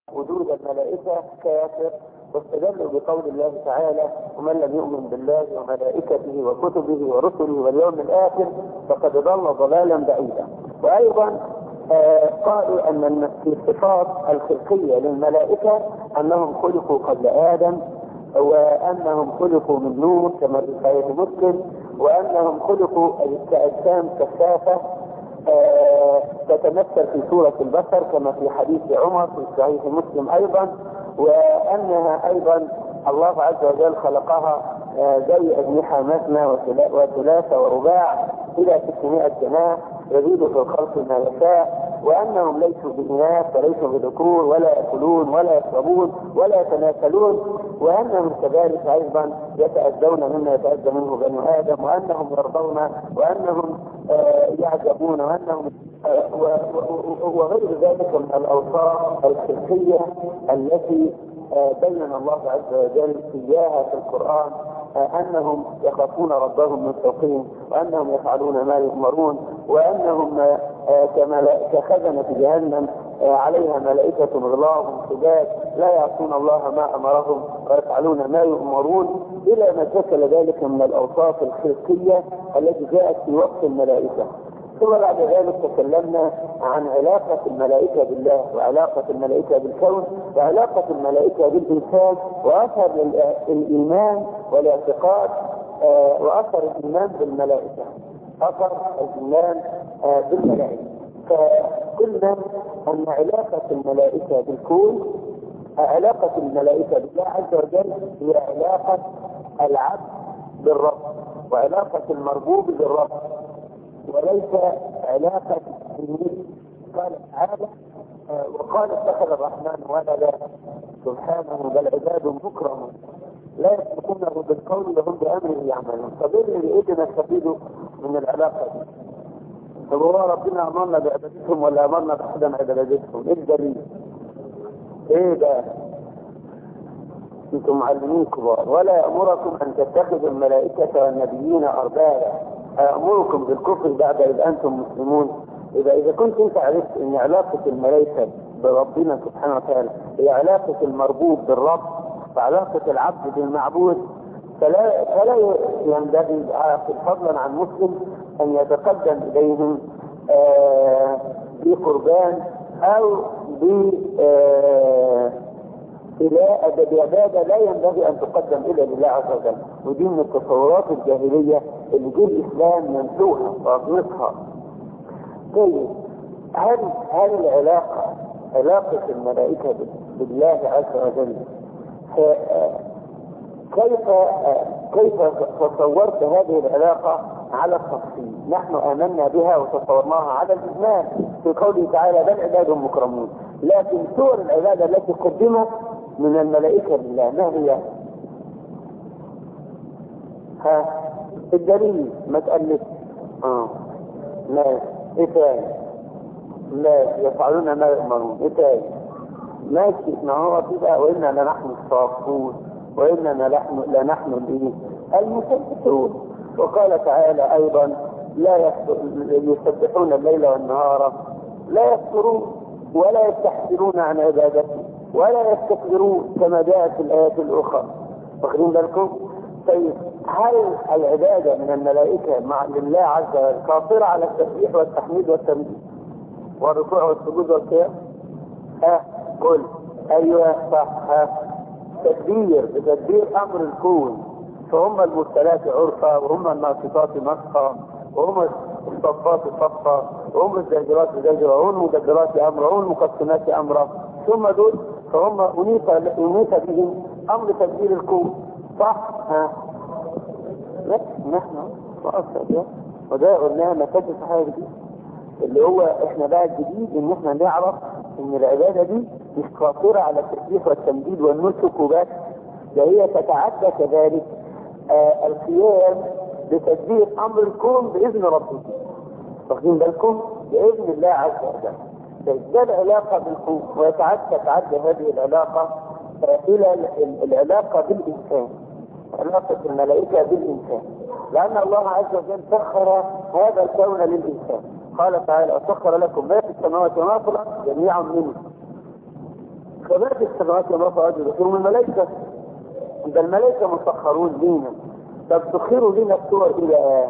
وجود الملائكة كافر، واستدلوا بقول الله تعالى: ومن لم يؤمن بالله وملائكته وكتبه ورسله واليوم الآخر فقد ضل ضلالا بعيدا. وأيضا قالوا أن في الصفات الخلقية للملائكة أنهم خلقوا قبل آدم، وأنهم خلقوا من نور كما في صحيح مسلم، وأنهم خلقوا كأجسام كثافة تتمثل في صورة البشر كما في حديث عمر في صحيح مسلم أيضا، وأنها أيضا الله عز وجل خلقها زي أجنحة مثنى وثلاثة ورباع إلى 600 جناح يزيد في الخلق ما يشاء، وأنهم ليسوا بإناث وليسوا بذكور ولا يأكلون ولا يشربون ولا يتناسلون، وأنهم كذلك أيضا يتأذون مما يتأذى منه بني آدم، وأنهم يرضون، وأنهم يعجبون، وأنهم وغير ذلك من الأوصاف الخلقية التي بين الله عز وجل إياها في القرآن، أنهم يخافون ربهم من فوقهم، وأنهم يفعلون ما يؤمرون، وأنهم كخزنة جهنم عليها ملائكة غلاظ شداد لا يعصون الله ما أمرهم ويفعلون ما يؤمرون، إلى ما شكل ذلك من الأوصاف الخلقية التي جاءت في وصف الملائكة. ثم بعد ذلك تكلمنا عن علاقة الملائكة بالله، وعلاقة الملائكة بالكون، وعلاقة الملائكة بالإنسان، وأثر الإيمان والاعتقاد، وأثر الإيمان بالملائكة، أثر الإيمان بالملائكة. فقلنا أن علاقة الملائكة بالكون، علاقة الملائكة بالله عز وجل هي علاقة العبد بالرب، وعلاقة المربوب بالرب، وليس علاقة بالنبي. قال تعالى: وقال اتخذ الرحمن ولدا سبحانه بل عباد مكرمون لا يسبقونه بالقول وهم بأمره يعملون. فبين لإيه نستفيد من العلاقة دي؟ طب هو ربنا أمرنا بعبادتهم ولا أمرنا بحدم عبادتهم؟ إيه الدليل؟ إيه ده؟ أنتم معلمين كبار. ولا يأمركم أن تتخذوا الملائكة والنبيين أربابا أأمركم بالكفر بعد إذ أنتم مسلمون. إذا كنت أنت عرفت أن علاقة الملائكة بربنا سبحانه وتعالى هي علاقة المربوب بالرب وعلاقة العبد بالمعبود، فلا ينبغي فضلا عن مسلم أن يتقدم إليهم بقربان أو بعبادة لا ينبغي أن تقدم إلا لله عز وجل. ودي من التصورات الجاهلية اللي جه الإسلام ينسوها ويطلقها. طيب، هل العلاقة علاقة الملائكة بالله عز وجل كيف تصورت هذه العلاقة على التفصيل؟ نحن آمنا بها وتصورناها على الإجمال في قوله تعالى: بل عباد مكرمون. لكن صور العبادة التي قدمت من الملائكة لله ما هي؟ الدليل مسألة لا إيه تاني؟ لا يفعلون ما يؤمرون. إيه تاني؟ ماشي، ما هو كده: وإنا لنحن الصافون وإننا لنحن المسبحون. وقال تعالى أيضا: لا يسبحون الليل والنهار لا يفترون ولا يستحسرون عن عبادته ولا يستكبرون كما جاءت في الآيات الأخرى. واخدين بالكم؟ طيب، هل العبادة من الملائكة مع لله عز وجل قاصرة على التسبيح والتحميد والتمجيد والركوع والسجود والقيام؟ قل أيوة صح. بتدبير أمر الكون، فهم المرسلات عرفا، وهم الناصفات نصفا، وهم الصفات صفا، وهم الزاجرات زجرا، وهم المدبرات أمرا، وهم المقسمات أمرا. ثم دول فهم أنيس بهم أمر تدبير الكون. صح؟ نحن وأصلا وده قلناها مفاتيح حاجة جديد، اللي هو احنا بقى الجديد ان احنا نعرف ان العبادة دي مش قاصرة على التسبيح والتمجيد والنسك وبس، ده هي تتعدى كذلك القيام بتدبير امر الكون باذن ربه. واخدين بالكم؟ باذن الله عز وجل. ده العلاقة بالكون، وتتعدى هذه العلاقة الى العلاقة بالانسان، علاقة الملائكة بالانسان، لان الله عز وجل سخر هذا الكون للانسان. قال تعالى: وسخر لكم ما في السماوات وما في الارض جميعا منه. فباقي السماوات وما في الارض هم الملائكه. ده الملائكه مسخرون لينا. طب سخروا لينا الصور الى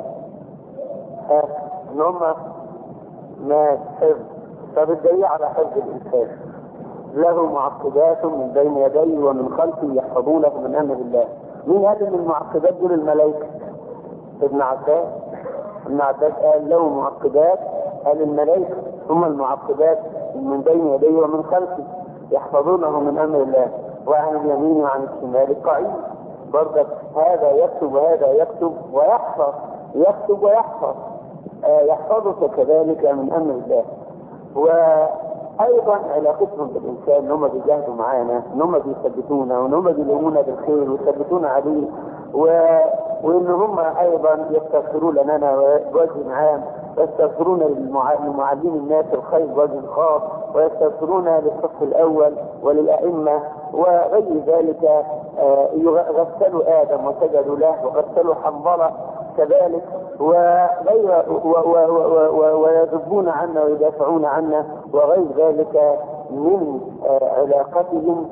ان هم ناس حفظ. طب الدليل على حفظ الانسان له معقبات من بين يديه ومن خلفه يحفظونه من امر الله. مين هذه من المعقبات دول؟ الملائكه. ابن عباس قال له معقبات، قال الملائكه هم المعقبات من بين يديه ومن خلفه يحفظونه من امر الله، وعن اليمين وعن الشمال قعيد. برضك هذا يكتب وهذا يكتب ويحفظ، يكتب ويحفظ، يحفظك كذلك من امر الله. وايضا علاقتهم بالانسان ان هم بيجاهدوا معانا، ان هم بيثبتونا، وان هم بيلومونا بالخير ويثبتونا عليه، وان هم ايضا يستغفرون لنا بوجه عام، ويستغفرون لمعلمين الناس الخير بوجه خاص، ويستغفرون للصف الاول وللائمه وغير ذلك. غسلوا ادم وسجدوا له، وغسلوا حنظله كذلك، ويذبون عنا ويدافعون عنا، وغير ذلك من علاقتهم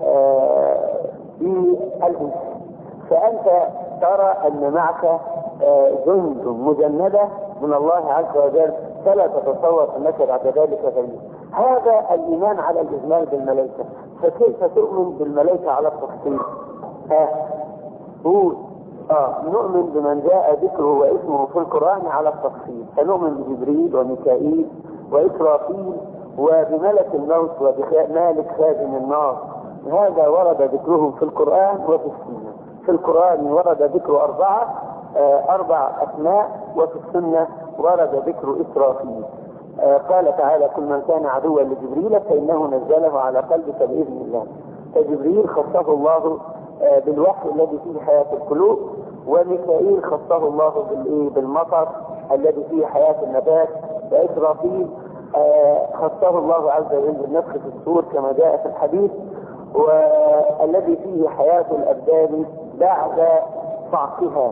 بالإنسان. فأنت ترى أن معك جند مجندة من الله عز وجل، فلا تتصور أنك بعد ذلك غير. هذا الإيمان على الإجمال بالملائكة. فكيف تؤمن بالملائكة على التفصيل؟ نؤمن بمن جاء ذكره واسمه في القرآن على التفصيل، فنؤمن بجبريل وميكائيل وإسرافيل وبملك الموت وبمالك خازن النار. هذا ورد ذكرهم في القرآن وفي السنة. في القرآن ورد ذكر أربع أسماء، وفي السنة ورد ذكر إسرافيل. قال تعالى: كل من كان عدوا لجبريل فإنه نزله على قلبك بإذن الله. فجبريل خصه الله بالوحي الذي فيه حياة القلوب، وميكائيل خصه الله بالمطر الذي فيه حياة النبات، وإسرافيل خصه الله عز وجل بالنفخ في الصور كما جاء في الحديث، والذي فيه حياة الأبدان بعد صعقها.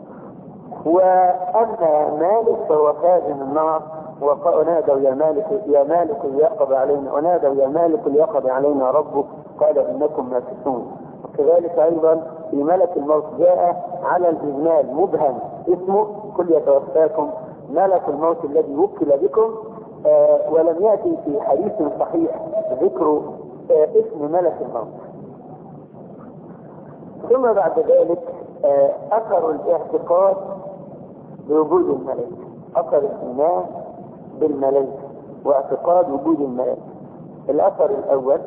وأما مالك فهو خازن النار، ونادوا يا مالك ليقض علينا، ونادوا يا مالك ليقض علينا ربك قال إنكم ماكثون. وكذلك أيضا في ملك الموت جاء على الإجمال مبهم اسمه: قل يتوفاكم ملك الموت الذي وكل بكم. ولم يأتي في حديث صحيح ذكر اسم ملك الموت. ثم بعد ذلك أثر الاعتقاد بوجود الملائكة، أثر الإيمان بالملائكة واعتقاد وجود الملائكة. الأثر الأول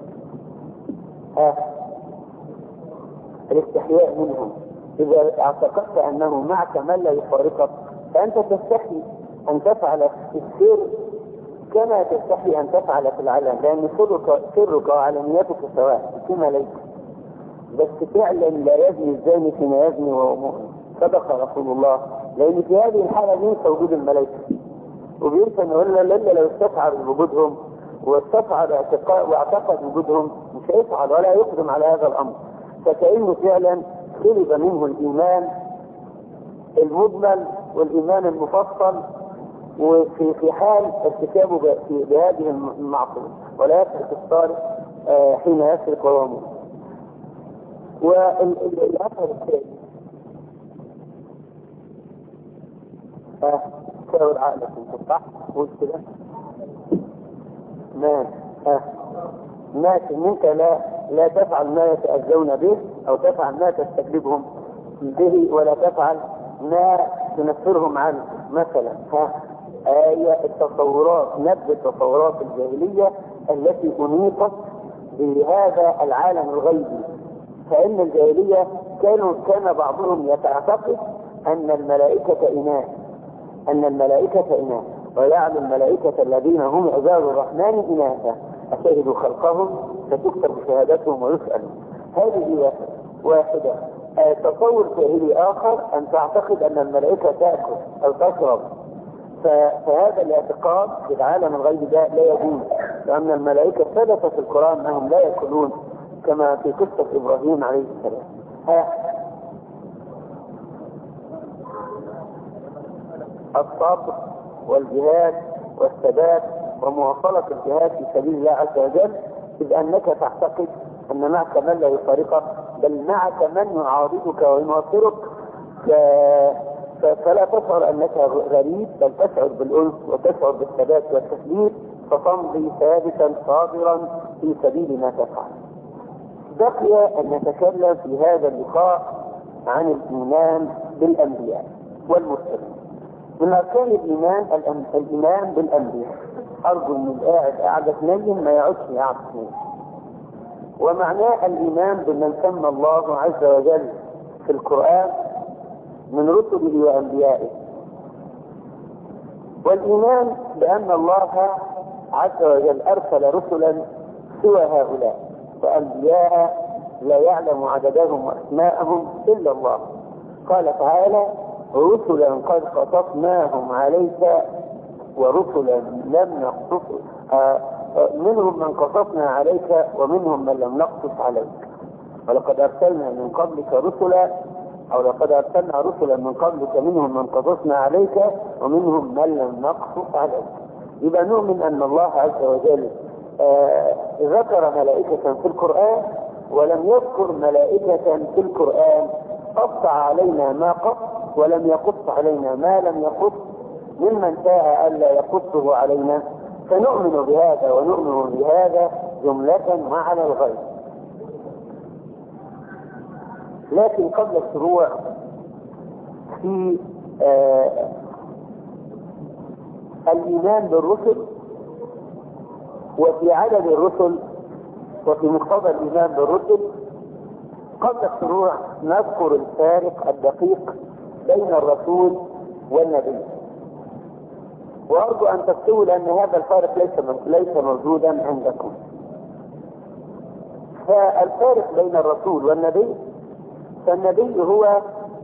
الاستحياء منهم. إذا اعتقدت أنه معك من لا يفارقك فأنت تستحي أن تفعل في السر كما تستحي أن تفعل في العلن، لأن سرك وعلانيتك سواء في ملائكة. بس فعلا لا يزني الزاني فيما يزني وهو مؤمن، صدق رسول الله. لأن في هذه الحالة ينسى وجود الملائكة، وبينسى أنه إلا لو استشعر وجودهم واستشعر واعتقد وجودهم مش هيفعل ولا يقدم على هذا الأمر. فكأنه فعلا سلب منه الإيمان المجمل والإيمان المفصل، وفي حال ارتكابه بهذه المعصية، ولا يسرق السارق حين يسرق وهو مؤمن. والأثر الثاني تساور عقلك انت صح؟ قول كده ماشي ان انت لا تفعل ما يتأذون به او تفعل ما تستجلبهم به، ولا تفعل ما تنفرهم عنه. مثلا التصورات، نبذ التصورات الجاهلية التي أنيقت بهذا العالم الغيبي. فإن الجاهلية كان بعضهم يعتقد أن الملائكة إناث، ويعلم الملائكة الذين هم عباد الرحمن إناثا أشهدوا خلقهم فتكتب شهادتهم ويسألوا. هذه واحدة. تصور جاهلي آخر أن تعتقد أن الملائكة تأكل أو تشرب. فهذا الاعتقاد في العالم الغيبي ده لا يجوز، لأن الملائكة ثبت في القرآن أنهم لا يأكلون كما في قصة إبراهيم عليه السلام. الصبر والجهاد والثبات ومواصلة الجهاد في سبيل الله عز وجل إذ أنك تعتقد أن معك من لا يفارقك، بل معك من يعارضك ويناصرك، فلا تشعر أنك غريب، بل تشعر بالأنس وتشعر بالثبات والتثبيت، فتمضي ثابتا صابرا في سبيل ما تفعل. بقي أن نتكلم في هذا اللقاء عن الإيمان بالأنبياء والمرسلين. من أركان الإيمان الإيمان بالأنبياء. أرجو من قاعد نايم ما يعودش يعرف نايم. ومعناه الإيمان بمن سمى الله عز وجل في القرآن من رسله وأنبيائه، والإيمان بأن الله عز وجل أرسل رسلا سوى هؤلاء وأنبياء لا يعلم عددهم وأسماءهم إلا الله. قال تعالى: رسلا قد قصصناهم عليك ورسلا لم نقصص، منهم من قصصنا عليك ومنهم من لم نقصص عليك، ولقد أرسلنا من قبلك رسلا، أو لقد أرسلنا رسلا من قبلك منهم من قصصنا عليك ومنهم من لم نقصص عليك. يبقى نؤمن أن الله عز وجل ذكر ملائكة في القرآن ولم يذكر ملائكة في القرآن قص علينا ما قص ولم يقص علينا ما لم يقص، ممن شاء ألا يقصه علينا، فنؤمن بهذا ونؤمن بهذا جملة وعلى الغيب. لكن قبل الشروع في الإيمان بالرسل وفي عدد الرسل وفي مقتضى الإيمان بالرسل، قبل الشروع نذكر الفارق الدقيق بين الرسول والنبي، وأرجو أن تستووا لأن هذا الفارق ليس موجودا عندكم. فالفارق بين الرسول والنبي، فالنبي هو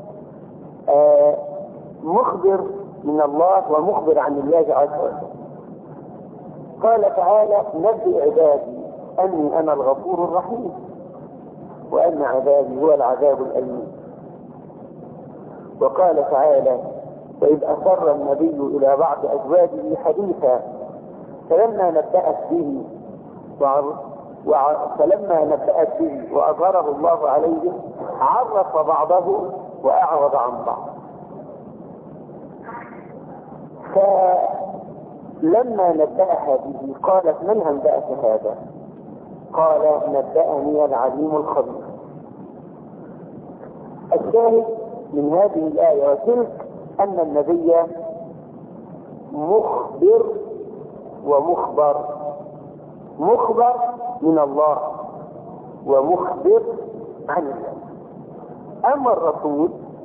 مخبر من الله ومخبر عن الله عز وجل. قال تعالى: نبئ عبادي أني أنا الغفور الرحيم وأن عذابي هو العذاب الأليم. وقال تعالى: وإذ أسر النبي إلى بعض أزواجه حديثا فلما نبأت به وأظهره الله عليه عرف بعضه وأعرض عن بعض. فلما نبأها به قالت: من أنبأك هذا؟ قال: نبأني العليم الخبير. الشاهد من هذه الآية وتلك أن النبي مخبر ومخبر، مخبر من الله ومخبر عن الله. أما الرسول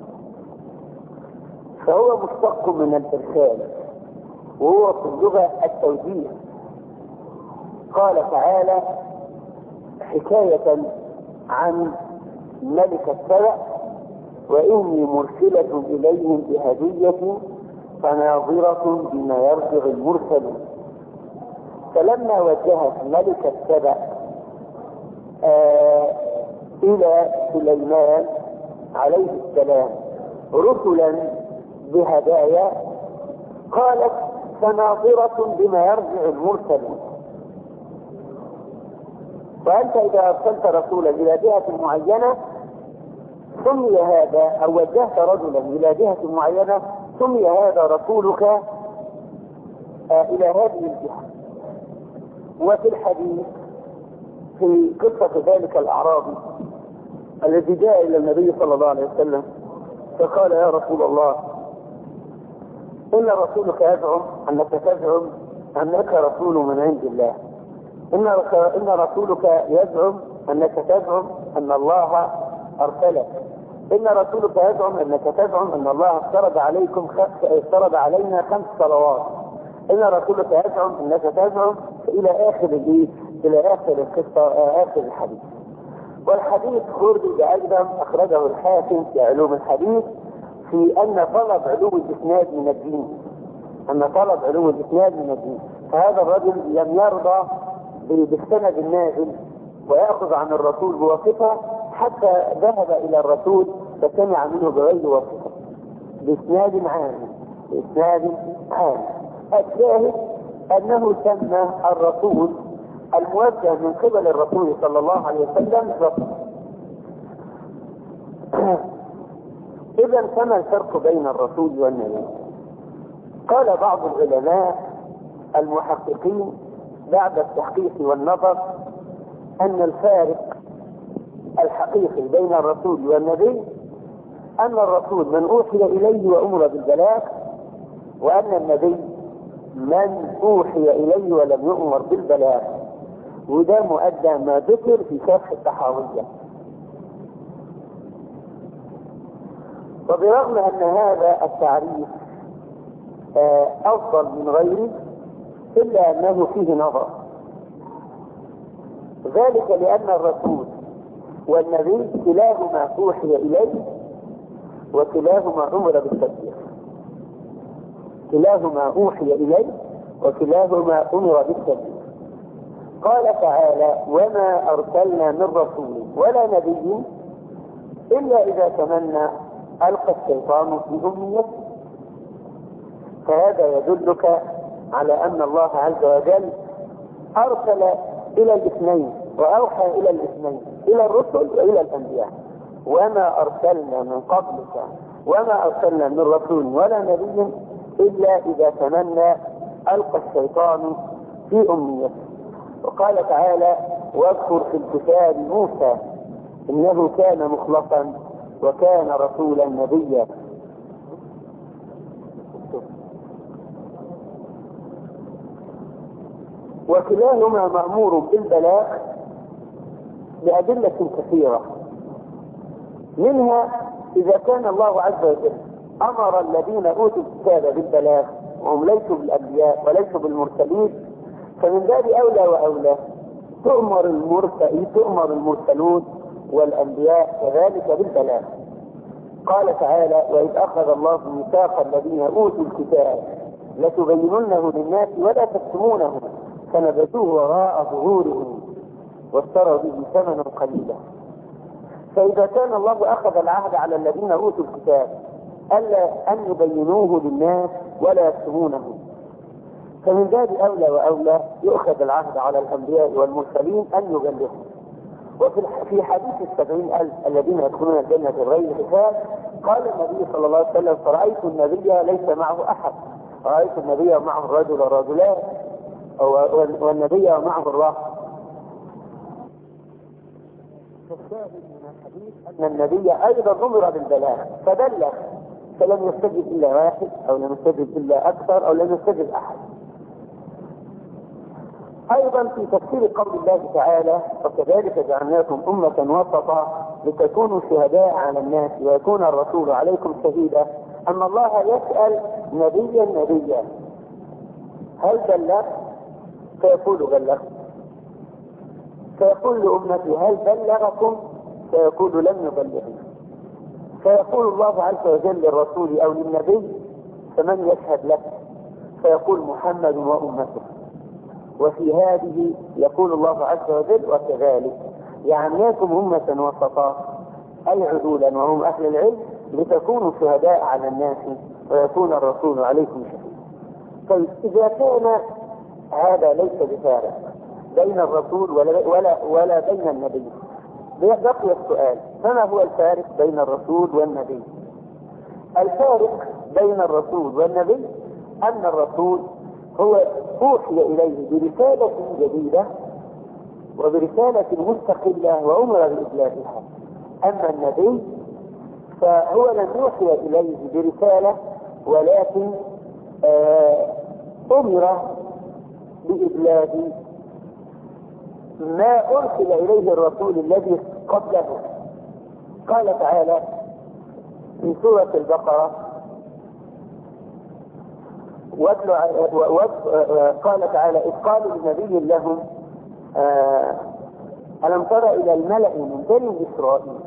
فهو مشتق من الإرسال، وهو في اللغة التوجيه. قال تعالى حكاية عن ملك السبأ: وإني مرسلة إليهم بهدية فناظرة بما يرجع المرسلون. فلما وجهت ملك السبأ إلى سليمان عليه السلام رسلا بهدايا، قالت: فناظرة بما يرجع المرسلون. وأنت إذا أرسلت رسولا إلى جهة معينة سمي هذا، أو وجهت رجلا إلى جهة معينة سمي هذا رسولك إلى هذه الجهة. وفي الحديث في قصة ذلك الأعرابي الذي جاء إلى النبي صلى الله عليه وسلم فقال: يا رسول الله، إن رسولك يزعم أنك رسول من عند الله، إن رسولك يزعم أنك تزعم أن الله أرسلك، إن رسولك يزعم أنك تزعم أن الله افترض علينا 5 صلوات، إن رسولك يزعم أنك تزعم إلى آخر القصة، آخر الحديث. والحديث خرج أيضا أخرجه الحاكم في علوم الحديث في أن طلب علو الإسناد من الدين، فهذا الرجل لم يرضى بالسند النازل ويأخذ عن الرسول بواسطة حتى ذهب إلى الرسول فسمع منه بغير واسطة بإسناد عام. الشاهد أنه سمى الرسول الموجه من قبل الرسول صلى الله عليه وسلم رسول. إذا فما الفرق بين الرسول والنبي؟ قال بعض العلماء المحققين بعد التحقيق والنظر أن الفارق الحقيقي بين الرسول والنبي أن الرسول من أوحي إليه وأمر بالبلاغ، وأن النبي من أوحي إليه ولم يؤمر بالبلاغ. وده مؤدى ما ذكر في شرح الطحاوية. وبرغم أن هذا التعريف أفضل من غيره إلا أنه فيه نظر، ذلك لأن الرسول والنبي كلاهما أوحي إليه وكلاهما أمر بالتبليغ. كلاهما أوحي إليه وكلاهما أمر بالتبليغ. قال تعالى: وما أرسلنا من رسول ولا نبي إلا إذا تمنى ألقى الشيطان في أمنيته. فهذا يدلك على أن الله عز وجل أرسل إلى الاثنين وأوحى إلى الاثنين، إلى الرسل وإلى الأنبياء. وما أرسلنا من قبلك وما أرسلنا من رسول ولا نبي إلا إذا تمنى ألقى الشيطان في أمنيته. وقال تعالى: واذكر في الكتاب موسى إنه كان مخلصا وكان رسولا نبيا. وكلاهما مأمور بالبلاغ لأدلة كثيرة، منها إذا كان الله عز وجل أمر الذين أوتوا الكتاب بالبلاغ وهم ليسوا بالأنبياء وليسوا بالمرسلين، فمن باب أولى وأولى تؤمر المرسلون والأنبياء كذلك بالبلاغ. قال تعالى: وإذ أخذ الله ميثاق الذين أوتوا الكتاب لتبيننه للناس ولا تكتمونه فنبذوه وراء ظهورهم واشتروا به ثمنا قليلا. فإذا كان الله أخذ العهد على الذين أوتوا الكتاب ألا أن يبينوه للناس ولا يكتمونه، فمن باب أولى وأولى يؤخذ العهد على الأنبياء والمرسلين أن يبلغوا. وفي حديث 70,000 الذين يدخلون الجنة بغير حساب قال النبي صلى الله عليه وسلم: فرأيت النبي ليس معه أحد، رأيت النبي معه الرجل والرجلان والنبي معه الرهط. فالشاهد من الحديث أن النبي أيضا أمر بالبلاغ فبلغ، فلم يستجب إلا واحد أو لم يستجب إلا أكثر أو لم يستجب أحد. أيضا في تفسير قول الله تعالى: وكذلك جعلناكم أمة وسطا لتكونوا شهداء على الناس ويكون الرسول عليكم شهيدا، أن الله يسأل نبيا هل بلغت؟ فيقول بلغت. فيقول لأمتي هل بلغكم؟ فيقول لم يبلغني. فيقول الله عز وجل للرسول أو للنبي: فمن يشهد لك؟ فيقول محمد وأمته. وفي هذه يقول الله عز وجل: وكذلك جعلناكم أمة وسطا أي عدولا وهم أهل العلم لتكونوا شهداء على الناس ويكون الرسول عليكم شهيدا. طيب إذا كان هذا ليس بفارق بين الرسول ولا بين النبي، بقي السؤال: فما هو الفارق بين الرسول والنبي؟ الفارق بين الرسول والنبي أن الرسول هو أوحي إليه برسالة جديدة وبرسالة مستقلة وأمر بإبلاغها. أما النبي فهو لم يوحي إليه برسالة ولكن أمر بإبلاغ ما أرسل إليه الرسول الذي قبله. قال تعالى في سورة البقرة: قال تعالى: إذ قالوا لنبي لهم ألم تر إلى الملأ من بني إسرائيل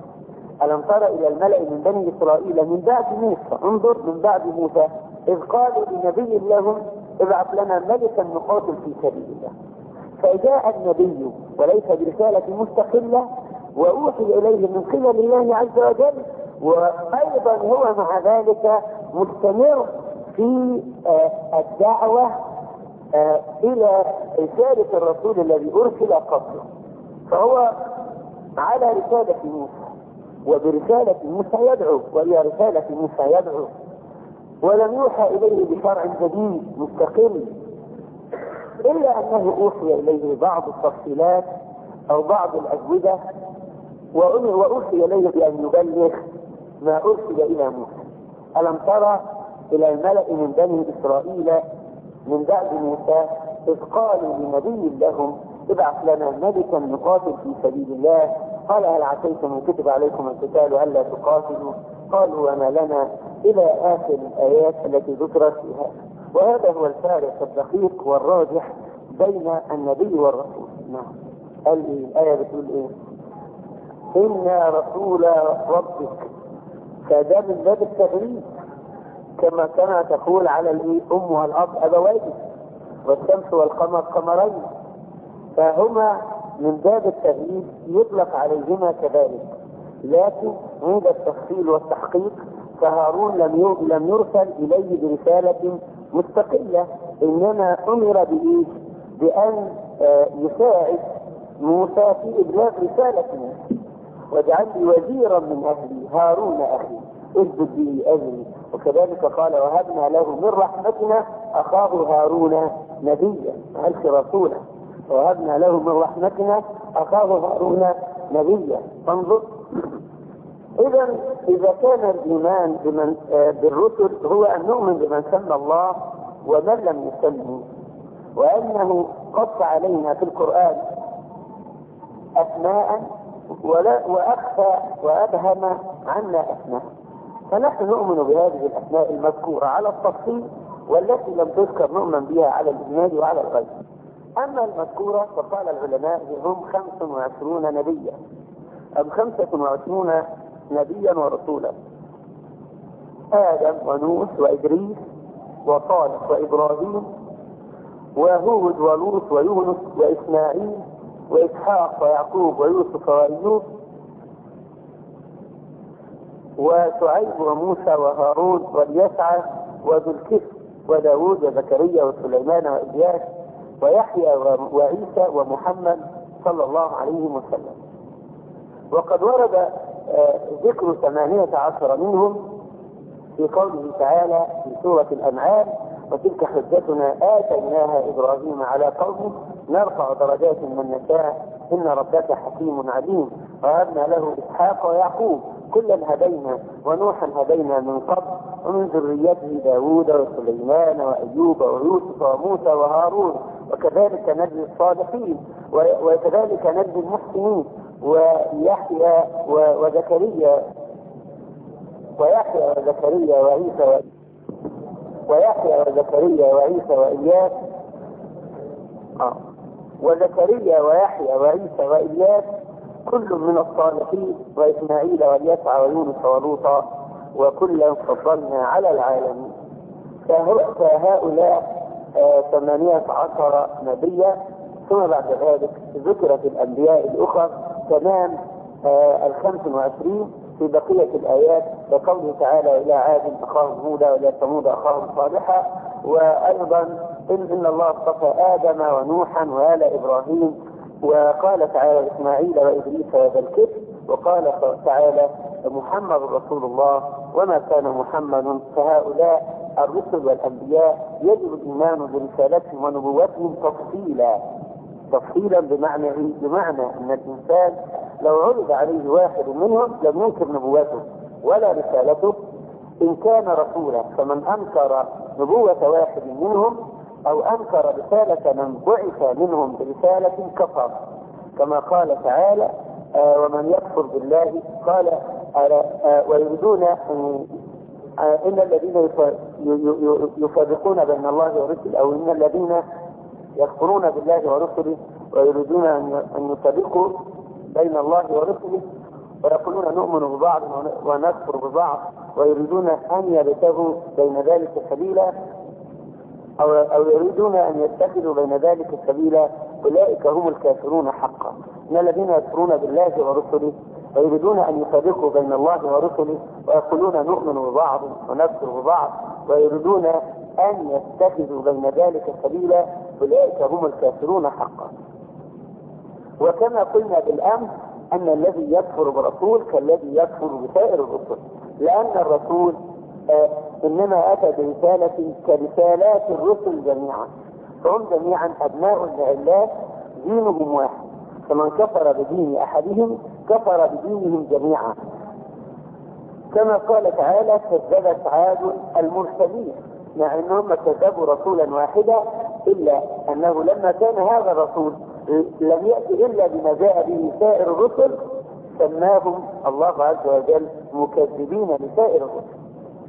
من بعد موسى، انظر، من بعد موسى، إذ قالوا لنبي لهم ابعث لنا ملكا نقاتل في سبيل الله. فجاء النبي وليس برسالة مستقلة وأوحي إليه من قبل الله عز وجل، وأيضا هو مع ذلك مستمر في الدعوة إلى رسالة الرسول الذي أرسل قبله، فهو على رسالة موسى، وبرسالة موسى يدعو، وإلى رسالة موسى يدعو، ولم يوحى إليه بشرع جديد مستقل، إلا أنه أوحي إليه بعض التفصيلات أو بعض الأجوبة، وأوحي إليه بأن يبلغ ما أرسل إلى موسى. ألم ترى إلى الملأ من بني إسرائيل من بعد موسى إذ قالوا لنبي لهم ابعث لنا ملكا نقاتل في سبيل الله، قال هل عسيتم إن كتب عليكم القتال ألا تقاتلوا؟ قالوا وما لنا، إلى آخر الآيات التي ذكرت فيها. وهذا هو الفارق الدقيق والراجح بين النبي والرسول. نعم. الآية بتقول إيه؟ إن رسول ربك، فده من باب التغليب، كما كما تقول على الأم والأب أبوين، والشمس والقمر قمرين، فهما من باب التغليب يطلق عليهما كذلك. لكن عند التفصيل والتحقيق فهارون لم يرسل إليه برسالة مستقلة، إنما أمر بأن يساعد موسى في إبلاغ رسالة موسى. واجعل لي وزيرا من أهلي هارون أخي اشدد به أجري. وكذلك قال وهبنا له من رحمتنا أخاه هارون نبيا، ألف رسولا، وهبنا له من رحمتنا أخاه هارون نبيا. فانظر، إذا كان الإيمان بالرسل هو أن نؤمن بمن سمى الله ومن لم يسمه، وأنه قص علينا في القرآن أسماء وأخفى وأبهم عنا أسماء، فنحن نؤمن بهذه الأسماء المذكورة على التفصيل، والتي لم تذكر نؤمن بها على الإجمال وعلى الغيب. أما المذكورة فقال العلماء هم 25 نبيا، أم 25 نبيا ورسولا: آدم ونوح وإدريس وصالح وإبراهيم وهود ولوط ويونس وإسماعيل وإسحاق ويعقوب ويوسف وأيوب وشعيب وموسى وهارون واليسع وذو الكفل وداود وزكريا وسليمان وإلياس ويحيى وعيسى ومحمد صلى الله عليه وسلم. وقد ورد ذكر 18 منهم في قوله تعالى في سورة الأنعام: وتلك حجتنا آتيناها إبراهيم على قومه نرفع درجات من نشاء إن ربك حكيم عليم. وهبنا له إسحاق ويعقوب كلا هدينا ونوحا هدينا من قبل ومن ذريته داود وسليمان وأيوب ويوسف وموسى وهارون وكذلك نجزي الصالحين وكذلك نجزي المحسنين ويحيى وزكريا وعيسى وإياس وزكريا ويحيى وعيسى وإياس كل من الصالحين وإسماعيل واليسع ويونس ولوطا وكلا فضلنا على العالمين. فهؤلاء 18 نبيا. ثم بعد ذلك ذكرت الأنبياء الأخرى تمام 25 في بقية الآيات، وقوله تعالى: إلى عاد أخاهم هودا وإلى ثمود أخاهم صالحا. وأيضا إن الله اصطفى آدم ونوحا وآل إبراهيم، وقال تعالى: إسماعيل وإدريس وذا الكفل. وقال تعالى: محمد رسول الله وما كان محمد. فهؤلاء الرسل والأنبياء يجب الإيمان برسالتهم ونبوتهم تفصيلا بمعنى أن الإنسان لو عرض عليه واحد منهم لم ينكر نبوته ولا رسالته إن كان رسولا، فمن أنكر نبوة واحد منهم أو أنكر رسالة من بعث منهم برسالة كفر، كما قال تعالى: ومن يكفر بالله قال ويريدون إن الذين يفرقون بين الله ورسله، أو إن الذين يكفرون بالله ورسله ويريدون أن يفرقوا بين الله ورسله ويقولون نؤمن ببعض ونكفر ببعض ويريدون أن يبتغوا بين ذلك سبيلا أو يريدون أن يتخذوا بين ذلك سبيلا، أولئك هم الكافرون حقا. إن الذين يكفرون بالله ورسله ويريدون أن يفرقوا بين الله ورسله ويقولون نؤمن ببعض ونكفر ببعض ويريدون أن يتخذوا بين ذلك سبيلا أولئك هم الكافرون حقا. وكما قلنا بالأمس أن الذي يكفر برسول كالذي يكفر بسائر الرسل، لأن الرسول إنما أتى برسالة كرسالات الرسل جميعا، فهم جميعا أبناء لله دينهم واحد، فمن كفر بدين أحدهم كفر بدينهم جميعا. كما قال تعالى كذبت عاد المرسلين، مع أنهم كذبوا رسولا واحدا، إلا أنه لما كان هذا الرسول لم يأتي إلا بما جاء به سائر الرسل سماهم الله عز وجل مكذبين لسائر الرسل.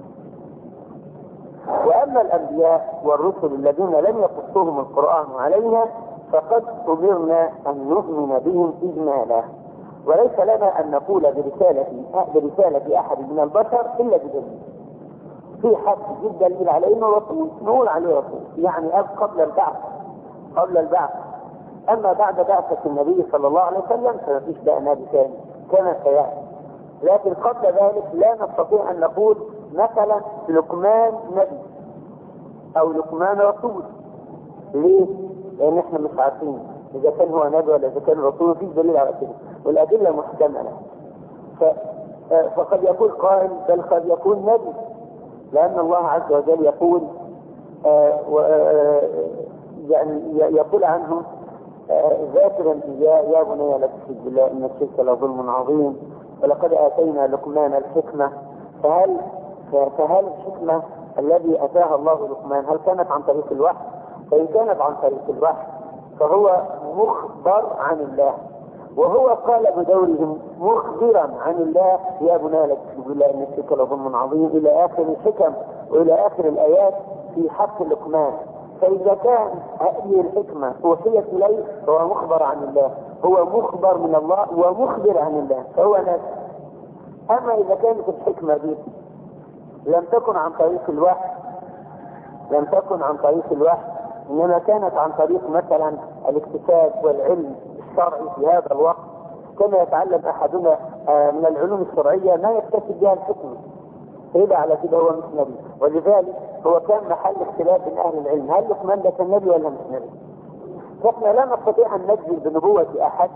وأما الأنبياء والرسل الذين لم يقصهم القرآن علينا فقد أمرنا أن نؤمن بهم إجمالا، وليس لنا أن نقول برسالة أحد من البشر إلا بدليل. في حد جدا دليل عليه رسول نقول عليه رسول، يعني قبل البعث. أما بعد بعثة النبي صلى الله عليه وسلم فما فيش بقى نبي ثاني كما سيأتي، لكن قبل ذلك لا نستطيع أن نقول مثلا لقمان نبي أو لقمان رسول. ليه؟ لأن احنا مش عارفين إذا كان هو نبي ولا إذا كان رسول، فيش دليل على كده، والأدلة محتملة. فقد يقول قائل بل قد يكون نبي، لأن الله عز وجل يقول يعني يقول عنه ذاكرا يا بني لا تشرك بالله إن الشرك لظلم عظيم ولقد آتينا لقمان الحكمة. فهل الحكمة الذي أتاها الله لقمان هل كانت عن طريق الوحي؟ فإن كانت عن طريق الوحي فهو مخبر عن الله، وهو قال بدوره مخبرا عن الله يا بني لا تشرك بالله إن الشرك لظلم عظيم إلى آخر الحكم وإلى آخر الآيات في حق لقمان. فإذا كان هذه الحكمة أوحيت إليه فهو مخبر عن الله، هو مخبر من الله ومخبر عن الله، فهو ناس. أما إذا كانت الحكمة دي لم تكن عن طريق الوحي إنما كانت عن طريق مثلا الاكتساب والعلم الشرعي في هذا الوقت، كما يتعلم أحدنا من العلوم الشرعية ما يكتسب بها الحكمة، فيبقى على كده هو مش نبي. ولذلك هو كان محل اختلاف بين أهل العلم، هل لقمان ده كان نبي ولا مش نبي؟ فإحنا لا نستطيع أن نجزم بنبوة أحد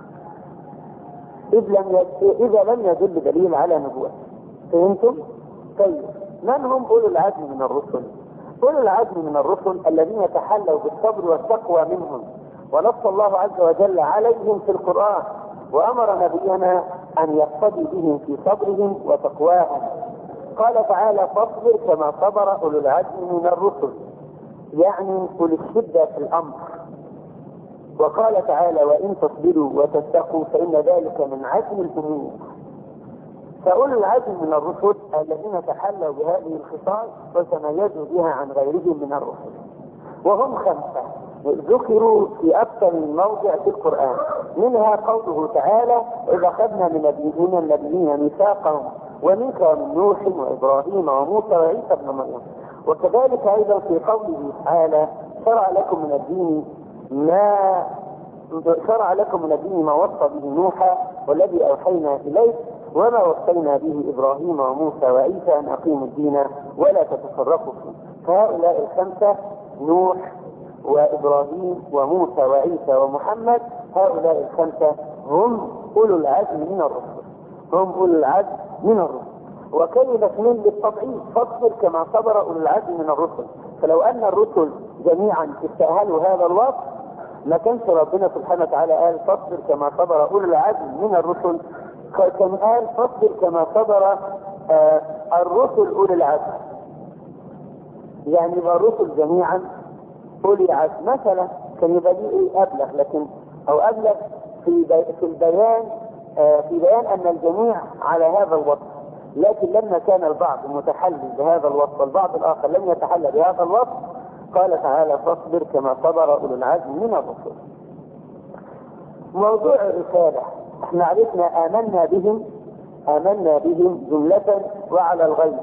إذا لم يدل دليل على نبوته. فهمتم؟ طيب، من هم أولو العزم من الرسل؟ أولو العزم من الرسل الذين تحلوا بالصبر والتقوى منهم، ونص الله عز وجل عليهم في القرآن، وأمر نبينا أن يقتدي بهم في صبرهم وتقواهم. قال تعالى فاصبر كما صبر أولو العزم من الرسل، يعني أولي الشدة في الأمر. وقال تعالى وإن تصبروا وتتقوا فإن ذلك من عزم الأمور. فأولو العزم من الرسل الذين تحلوا بهذه الخصال وتميزوا بها عن غيرهم من الرسل، وهم 5 ذكروا في أكثر من موضع في القرآن، منها قوله تعالى إذا أخذنا من النبيين ميثاقهم ومنك ومن نوح وإبراهيم وموسى وعيسى ابن مريم. وكذلك أيضا في قوله تعالى شرع لكم من الدين ما وصى به نوحا والذي أوحينا إليه وما وصينا به إبراهيم وموسى وعيسى أن أقيموا الدين ولا تتفرقوا فيه. فهؤلاء 5 نوح وإبراهيم وموسى وعيسى ومحمد، هؤلاء 5 هم أولو العزم من الرسل. وكلمة من للتضعيف فاصبر كما صبر أولو العزم من الرسل. فلو أن الرسل جميعا استأهلوا هذا الوصف ما كانش ربنا سبحانه وتعالى قال فاصبر كما صبر أولو العزم من الرسل، كان قال فاصبر كما صبر الرسل أولي العزم، يعني الرسل جميعا أولي عزم. مثلا كان يبقى دي أبلغ، لكن أو أبلغ في بيان أن الجميع على هذا الوصف، لكن لما كان البعض متحلل بهذا الوصف والبعض الآخر لم يتحلل بهذا الوصف قال تعالى فاصبر كما صبر أولو العزم من الرسل. موضوع الرسالة احنا عرفنا آمنا بهم جملة وعلى الغيب،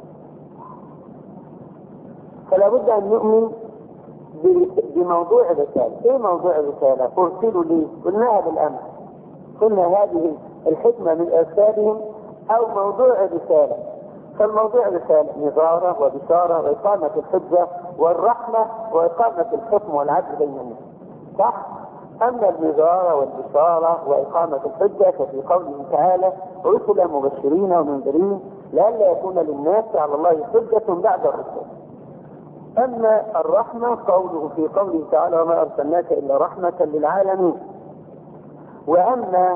فلا بد أن نؤمن بموضوع الرسالة. ايه موضوع الرسالة؟ ارسلوا لي، قلناها بالأمس، قلنا هذه الحكمة من ارسالهم او موضوع الرسالة. فالموضوع رسالة نظارة وبشارة وإقامة الحجة والرحمة وإقامة الحكم والعدل بين الناس. صح؟ أما النظارة والبشارة وإقامة الحجة ففي قوله تعالى رسلا مبشرين ومنذرين لئلا يكون للناس على الله حجة بعد الرسل. أما الرحمة قوله في قوله تعالى وما أرسلناك إلا رحمة للعالمين. وأما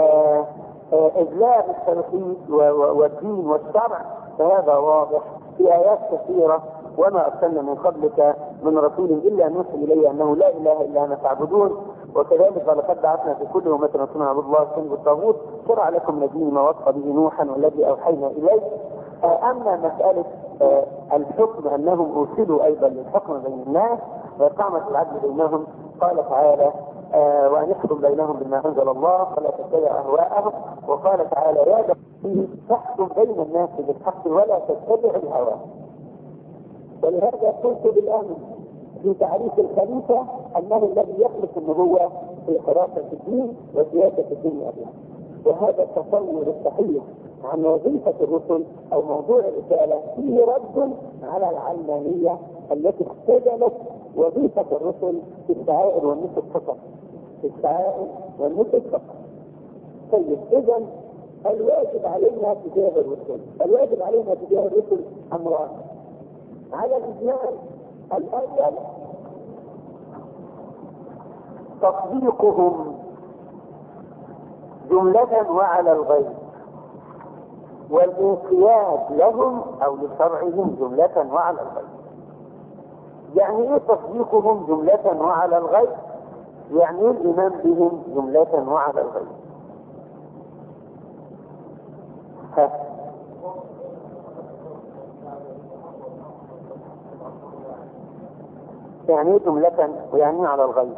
إجلاء التوحيد والدين والشرع فهذا واضح في آيات كثيرة وما أرسلنا من قبلك من رسول إلا نوحي إليه أنه لا إله إلا أنا فاعبدون وكذلك ولقد بعثنا في كل أمة رسولا اعبدوا الله واجتنبوا الطاغوت شرع لكم الذي ما وصى به نوحا والذي أوحينا إليه. أما مسألة الحكم أنهم أرسلوا أيضا للحكم بين الناس وإقامة العدل بينهم قال تعالى وأن يحكم بينهم بما أنزل الله فلا تتبع أهواءهم. وقال تعالى يا بني تحكم بين الناس بالحق ولا تتبع الهوى. ولهذا قلت بالآن في تعريف الخليفة أنه الذي يخلق النبوة في حراسة الدين وسياسة الدنيا بها. وهذا التصور الصحيح عن وظيفة الرسل أو موضوع الرسالة فيه رد على العلمانية التي اختزلت وظيفة الرسل في الشعائر والنسك فقط. في الشعائر والنسك فقط. طيب إذن الواجب علينا تجاه الرسل، الواجب علينا تجاه الرسل أمران. على الإجمال الأول تصديقهم جملة وعلى الغيب والانقياد لهم أو لشرعهم جملة وعلى الغيب. يعني ايه تصديقهم جملة وعلى الغيب؟ يعني ايه الإيمان بهم جملة وعلى الغيب؟ يعني ايه جملة ويعني على الغيب؟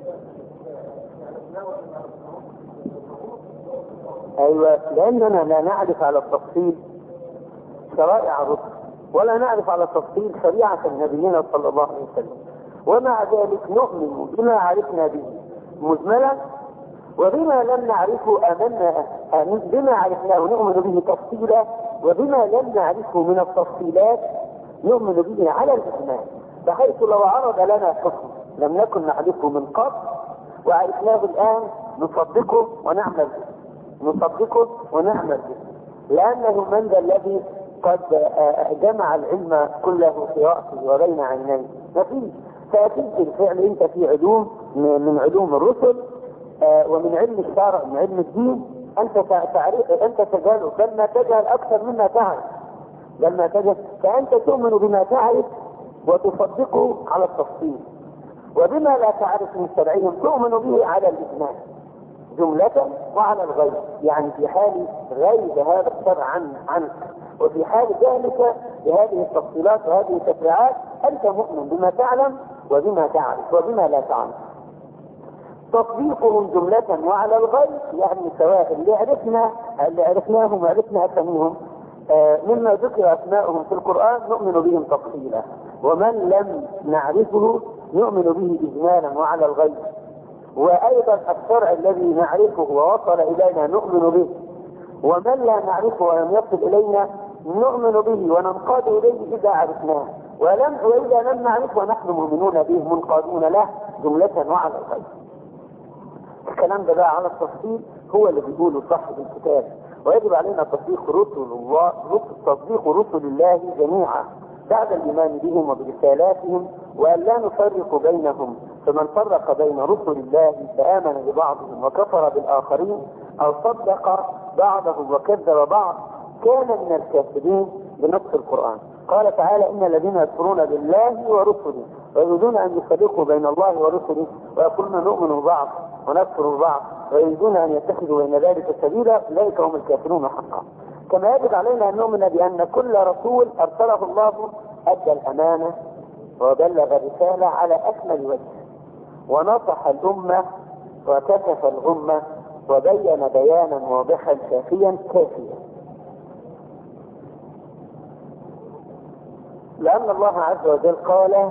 ايوه، لاننا لا نعرف على التفصيل شرائع الرسل ولا نعرف على التفصيل شريعة نبينا صلى الله عليه وسلم، ومع ذلك نؤمن بما عرفنا به مجملا وبما لم نعرفه بما عرفناه نؤمن به تفصيلا وبما لم نعرفه من التفصيلات نؤمن به على الإجمال، بحيث لو عرض لنا حكم لم نكن نعرفه من قبل وعرفناه الآن نصدقه ونعمل به لأنه من ذا الذي قد جمع العلم كله في رأسه وبين عينيه؟ مفيش. فأكيد بالفعل أنت في علوم من علوم الرسل ومن علم الشرع من علم الدين أنت تجهل بل ما تجهل أكثر مما تعرف فأنت تؤمن بما تعرف وتصدقه على التفصيل وبما لا تعرف من شرعهم تؤمن به على الإجمال جملة وعلى الغيب. يعني في حال غيب هذا الشرع عنك وفي حال ذلك بهذه التفصيلات وهذه التفريعات أنت مؤمن بما تعلم وبما تعرف وبما لا تعرف. تصديقهم جملة وعلى الغيب يعني سواء اللي عرفناهم وعرفنا أسميهم مما ذكر أسماءهم في القرآن نؤمن بهم تفصيلا ومن لم نعرفه نؤمن به إجمالا وعلى الغيب. وأيضا الشرع الذي نعرفه ووصل إلينا نؤمن به ومن لا نعرفه ولم يصل إلينا نؤمن به وننقاد إليه إذا عرفناه وإذا لم نعرفه ونحن مؤمنون به منقادون له جملة وعلى الغيب. الكلام ده بقى على التفصيل هو اللي بيقوله صاحب الكتاب. ويجب علينا تصديق رسل الله جميعا بعد الإيمان بهم وبرسالاتهم وأن لا نفرق بينهم، فمن فرق بين رسل الله فآمن ببعضهم وكفر بالآخرين أو صدق بعضهم وكذب بعض كان من الكافرين بنص القرآن. قال تعالى إن الذين يكفرون بالله ورسله ويريدون أن يفرقوا بين الله ورسله ويقولون نؤمن ببعض ونكفر ببعض ويريدون أن يتخذوا بين ذلك سبيلا أولئك هم الكافرون حقا. كما يجب علينا أن نؤمن بأن كل رسول أرسله الله أدى الأمانة وبلغ الرسالة على أكمل وجه ونصح الأمة وكشف الغمة وبين بيانا واضحا كافيا لأن الله عز وجل قال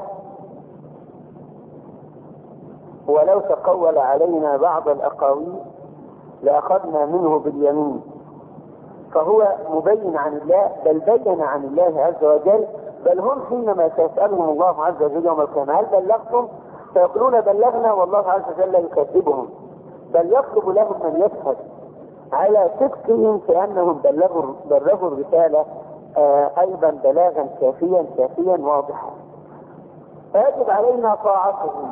ولو تقول علينا بعض الأقاويل لأخذنا منه باليمين فهو مبين عن الله، بل بين عن الله عز وجل. بل هم حينما سيسألهم الله عز وجل يوم القيامة هل بلغتم؟ فيقولون بلغنا، والله عز وجل يكذبهم، بل يطلب لهم من يشهد على صدقهم كأنهم بلغوا الرسالة أيضا بلاغا كافيا واضحا. فيجب علينا طاعتهم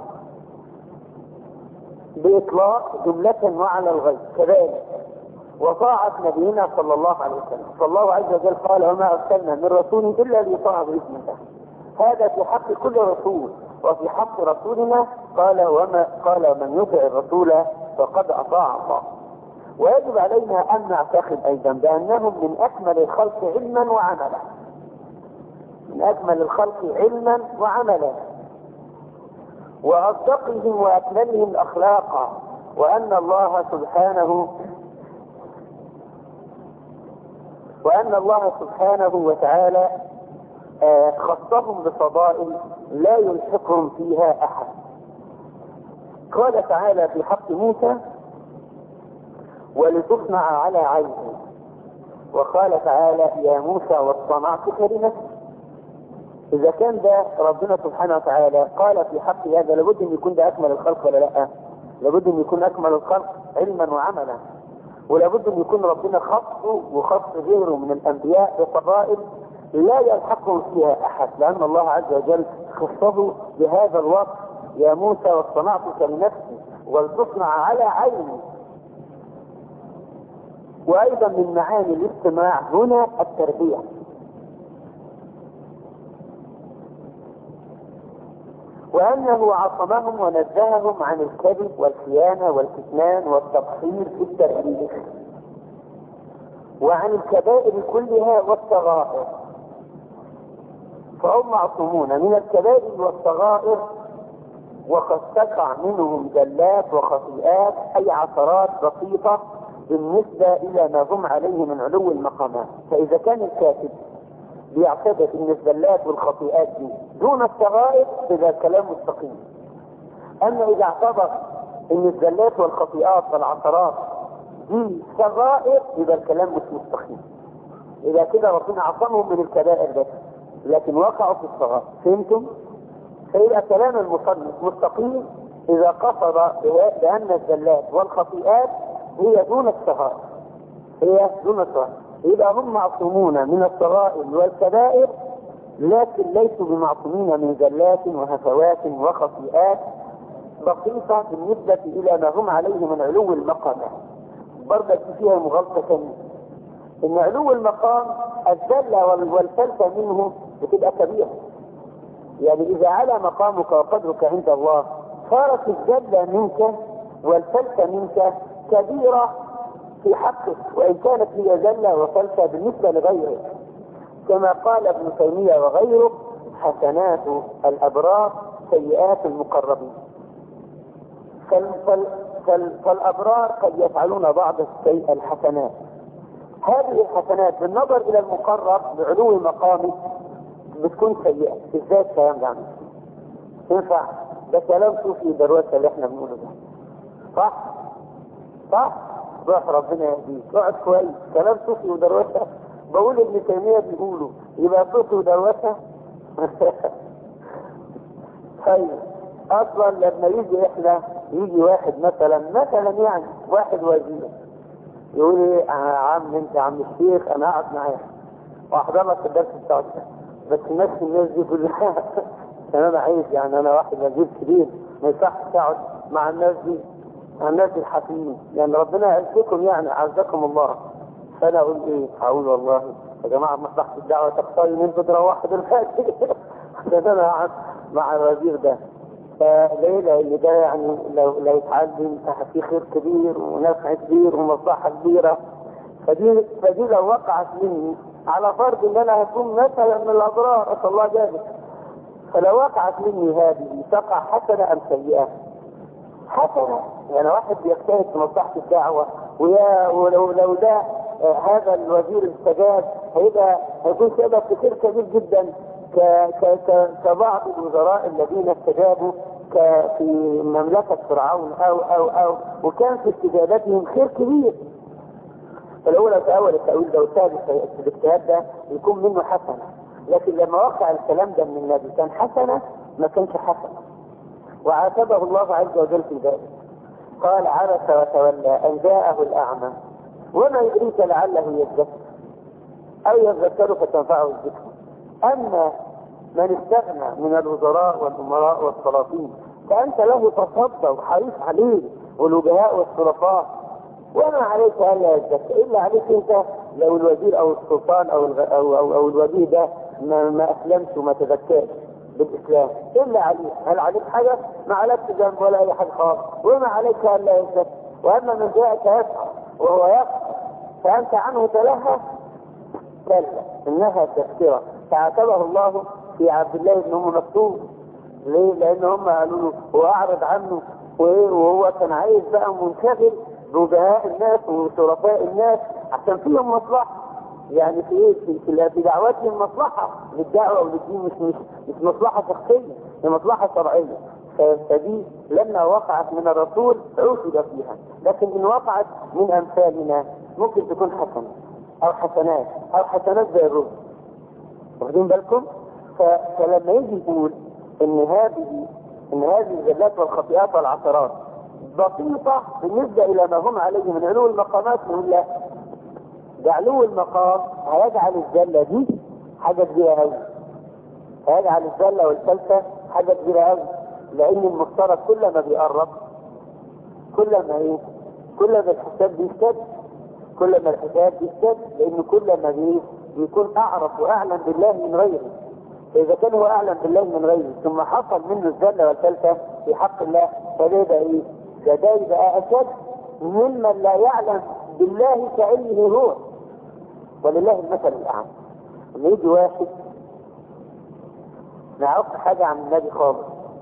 بإطلاق جملة وعلى الغيب كذلك، وطاعة نبينا صلى الله عليه وسلم. فالله عز وجل قال وما أرسلنا من رسول إلا ليطاع بإذن الله. هذا في حق كل رسول، وفي حق رسولنا قال من يطع الرسول فقد أطاع الله. ويجب علينا أن نعتقد أيضا بأنهم من أكمل الخلق علما وعملا، من أكمل الخلق علما وعملا، وأصدقهم وأكملهم أخلاقا، وأن الله سبحانه وتعالى خصهم بفضائل لا يلحقهم فيها أحد. قال تعالى في حق موسى ولتصنع على عيني، وقال تعالى يا موسى واصطنعتك لنفسي. إذا كان ده ربنا سبحانه وتعالى قال في حق هذا، لابد أن يكون ده أكمل الخلق ولا لا؟ لابد أن يكون أكمل الخلق علما وعملا، ولابد أن يكون ربنا خصه وخص غيره من الأنبياء بفضائل لا يلحقهم فيها أحد، لأن الله عز وجل خصه بهذا الوصف يا موسى واصطنعتك لنفسي ولتصنع على عيني. وأيضا من معاني الاستماع هنا التربية، وأنه عصمهم ونزههم عن الكذب والخيانة والكتمان والتقصير في التربية، وعن الكبائر كلها والصغائر. فهم معصومون من الكبائر والصغائر، وقد تقع منهم زلات وخطيئات أي عثرات بسيطة بالنسبة إلى ما هم عليه من علو المقامات. فإذا كان الكاتب بيعتبر ان الزلات والخطيئات دي دون الصغائر فده كلام مستقيم. اما اذا اعتبر ان الزلات والخطيئات والعثرات دي صغائر يبقى الكلام مش مستقيم. اذا كده ربنا عصمهم من الكبائر بس لكن وقعوا في الصغائر. فهمتم؟ فيبقى كلام المصنف مستقيم اذا قصد بان الزلات والخطيئات هي دون الصغائر، يبقى هم معصومون من الصغائر والكبائر، لكن ليسوا بمعصومين من زلات وهفوات وخطيئات بسيطة بالنسبة إلى ما هم عليه من علو المقامات. برضك فيها مغالطة ثانية، إن علو المقام الزلة والفلسة منه بتبقى كبيرة. يعني إذا على مقامك وقدرك عند الله صارت الزلة منك والفلسة منك كبيرة في حقك، وإن كانت هي زلة وفلسة بالنسبة لغيره. كما قال ابن تيمية وغيره حسنات الأبرار سيئات المقربين. فالأبرار قد يفعلون بعض الحسنات، هذه الحسنات بالنظر إلى المقرب بعلو مقامه بتكون سيئة. إزاي الكلام ده عمل؟ ينفع؟ ده كلام صوفي دروسة اللي احنا بنقوله ده، صح؟ روح ربنا يهديك، اقعد كويس. كلام صوفي ودروسة بقول ابن تيمية بيقوله يبقى صوفي ودروسة؟ طيب اصلا لما يجي واحد مثلا يعني واحد وزير يقول ايه عم انت عم الشيخ انا قاعد معاك واحضر لك الدرس بتاعك، بس نفس الناس دي كلها انا عايز يعني انا واحد وزير كبير ما يصحش اقعد مع الناس دي، الناس الحكيمين، يعني ربنا يعزكم يعني عزكم الله. فانا اقول ايه؟ هقول والله يا جماعه مصلحه الدعوه تقتضي ان انتوا تروحوا دلوقتي ده انا قاعد مع الوزير ده. فليه؟ لان ده يعني لو يتعلم في خير كبير ونفع كبير ومصلحه كبيره. فدي لو وقعت مني على فرض ان انا هكون مثلا من الابرار اسال الله ذلك، فلو وقعت مني هذه تقع حسنه ام سيئه؟ حسنة. يعني واحد بيجتهد في مصلحة الدعوة ولو ده هذا الوزير استجاب هيكون سبب في خير كبير جدا كبعض الوزراء الذين استجابوا في مملكة فرعون أو وكان في استجابتهم خير كبير. فالأولى تأول التأويل ده والثالث الاجتهاد ده يكون منه حسنة، لكن لما وقع الكلام ده من النبي كان حسنة ما كانش حسنة، وعاتبه الله عز وجل في ذلك. قال عبس وتولى أن جاءه الأعمى وما يدريك لعله يزكى أو يذكر فتنفعه الذكر. أما من استغنى من الوزراء والأمراء والسلاطين فأنت له تصدى وحريص عليه والوجهاء والسلطاء، وما عليك ألا يزكى، إلا عليك أنت لو الوزير أو السلطان أو الوزير ده ما أسلمش وما تذكرش بالإسلام، إلا عليك. هل عليك حاجة؟ ما عليك ذنب ولا أي حاجة خالص، وما عليك ألا يزكى. وأما من جاءك يسعى وهو يسعى فأنت عنه تلهى، كلا إنها تذكرة. فعاتبه الله في عبد الله بن أم مكتوم. ليه؟ لأن هم قالوا له وأعرض عنه، وهو كان عايز بقى منشغل بوجهاء الناس وشرفاء الناس عشان فيهم مصلحة، يعني في دعواتهم مصلحة للدعوة وللدين، مش مصلحة شخصية، هي مصلحة شرعية. فدي لما وقعت من الرسول عوقب فيها، لكن إن وقعت من أمثالنا ممكن تكون حسنة أو حسنات زي الرسل. واخدين بالكم؟ فلما يجي يقول إن هذه الزلات والخطيئات والعثرات بسيطة بالنسبة إلى ما هم عليه من علو المقامات، نقول لا، ده علو المقام هيجعل الزلة دي حاجة كبيرة أوي، هيجعل الزلة والفلسة حاجة كبيرة أوي، لأن المفترض كل ما بيقرب كل ما الحساب بيشتد، لأن كل ما بيكون أعرف وأعلم بالله من غيره. فإذا كان هو أعلم بالله من غيره ثم حصل منه الزلة والفلسة في حق الله، فده يبقى ده يبقى أشد ممن لا يعلم بالله كعلمه هو. ولله المثل الأعلى. لما يجي واحد ما يعرفش حاجة عن النبي خالص،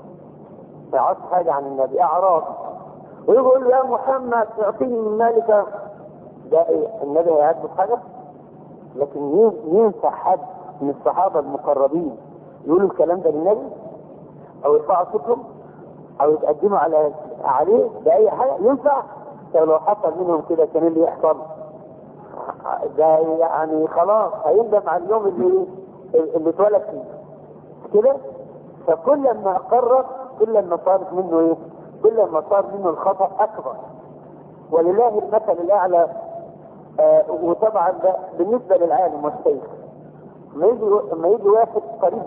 أعراض، ويقول له يا محمد اعطيني من مالك، ده النبي هيعجبه حاجة؟ لكن ينفع حد من الصحابة المقربين يقولوا الكلام ده للنبي او يرفعوا صوتهم او يتقدموا عليه بأي حاجة؟ ينفع؟ لو حصل منهم كده كان اللي يحصل ده يعني خلاص هيندم على اليوم اللي اتولد فيه كده. فكل ما قرر كل ما صار منه الخطأ اكبر. ولله المثل الاعلى. وطبعا ده بالنسبة للعالم والشيخ، ما يجي واحد قريب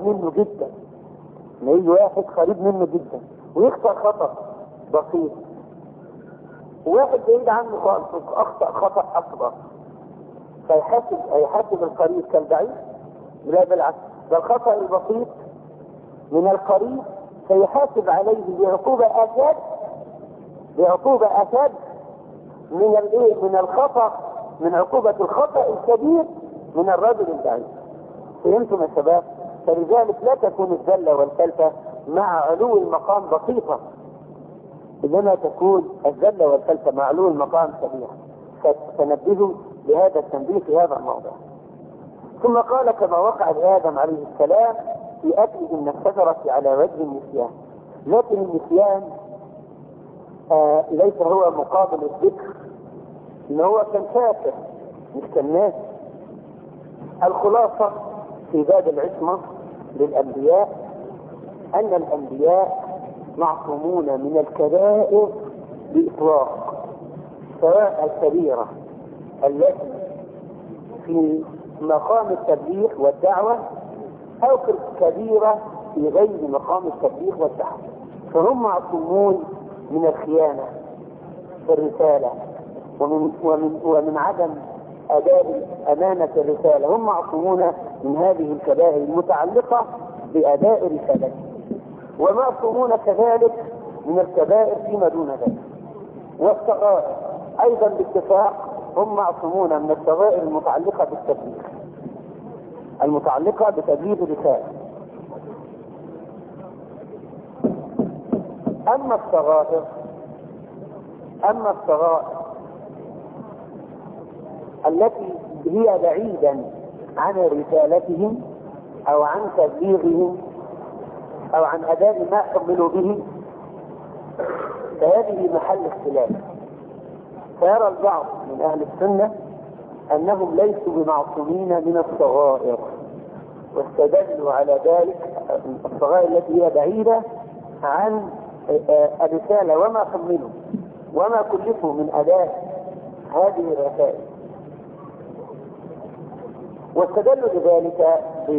منه جدا ويخطأ خطأ بسيط، وواحد بعيد عنه خالص اخطأ خطأ اكبر، فيحاسب القريب كالبعيد؟ لا بالعكس، ده الخطأ البسيط من القريب فيحاسب عليه بعقوبة أشد من الخطأ، من عقوبة الخطأ الكبير من الرجل البعيد. فهمتم يا شباب؟ فلذلك لا تكون الزلة والفلسة مع علو المقام بسيطة، إنما تكون الزلة والفلسة مع علو المقام كبيرة. فنبهوا لهذا التنبيه في هذا الموضوع. ثم قال كما وقع لآدم عليه السلام في أكله من الشجرة على وجه النسيان. لكن النسيان ليس هو مقابل الذكر، إن هو كان فاكر مش كان ناسي. الخلاصة في باب العصمة للأنبياء أن الأنبياء معصومون من الكبائر بإطلاق، سواء الكبيرة التي في مقام التبليغ والدعوة أو كبيرة في غير مقام التبليغ والدعوة. فهم معصومون من الخيانة في الرسالة ومن عدم أداء أمانة الرسالة. هم معصومون من هذه الكبائر المتعلقة بأداء رسالته، ومعصومون كذلك من الكبائر فيما دون ذلك. والصغائر أيضا باتفاق هم معصومون من الصغائر المتعلقة بالتبليغ، المتعلقة بتبليغ الرسالة. أما الصغائر التي هي بعيدا عن رسالتهم أو عن تبليغهم أو عن أداء ما حملوا به، فهذه محل اختلاف. فيرى البعض من أهل السنة أنهم ليسوا بمعصومين من الصغائر، واستدلوا على ذلك الصغائر التي هي بعيدة عن الرسالة وما حملوا وما كلفوا من أداء هذه الرسائل. واستدلوا بذلك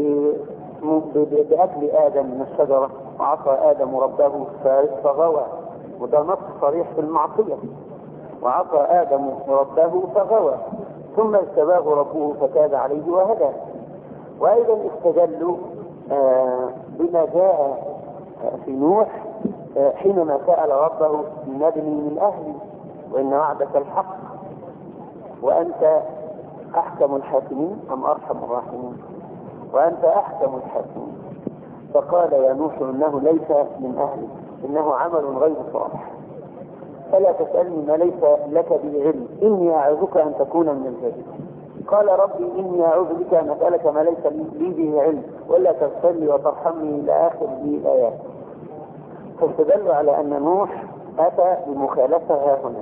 بأكل آدم من الشجرة، وعصى آدم ربه فغوى، وده نص صريح في المعصية، وعصى آدم ربه فغوى ثم اجتباه ربه فتاب عليه وهدى. وأيضا استدلوا بما جاء في نوح حينما سأل ربه نبني من أهلي وإن وعدك الحق وأنت أحكم الحاكمين أم أرحم الراحمين، وأنت أحكم الحاكمين. فقال يا نوح إنه ليس من أهلي إنه عمل غير صالح فلا تسألني ما ليس لك به علم إني أعوذك أن تكون من الجاهلين. قال ربي إني أعوذ بك أن أسألك ما ليس لي به علم ولا تغفر لي وترحمني إلى آخر الآيات. فاستدلوا على أن نوح أتى بمخالفة هنا.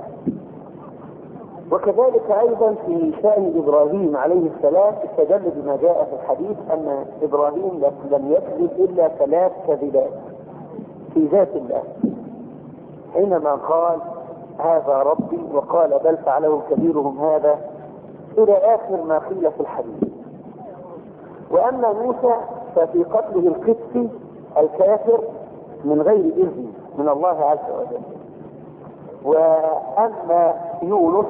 وكذلك أيضا في شأن إبراهيم عليه السلام استدل بما جاء في الحديث أن إبراهيم لم يكذب إلا 3 كذبات في ذات الله، حينما قال هذا ربي وقال بل فعله كبيرهم هذا إلى آخر ما قيل في الحديث. وأما موسى ففي قتله القسطي الكافر من غير إذن من الله عز وجل. وأما يونس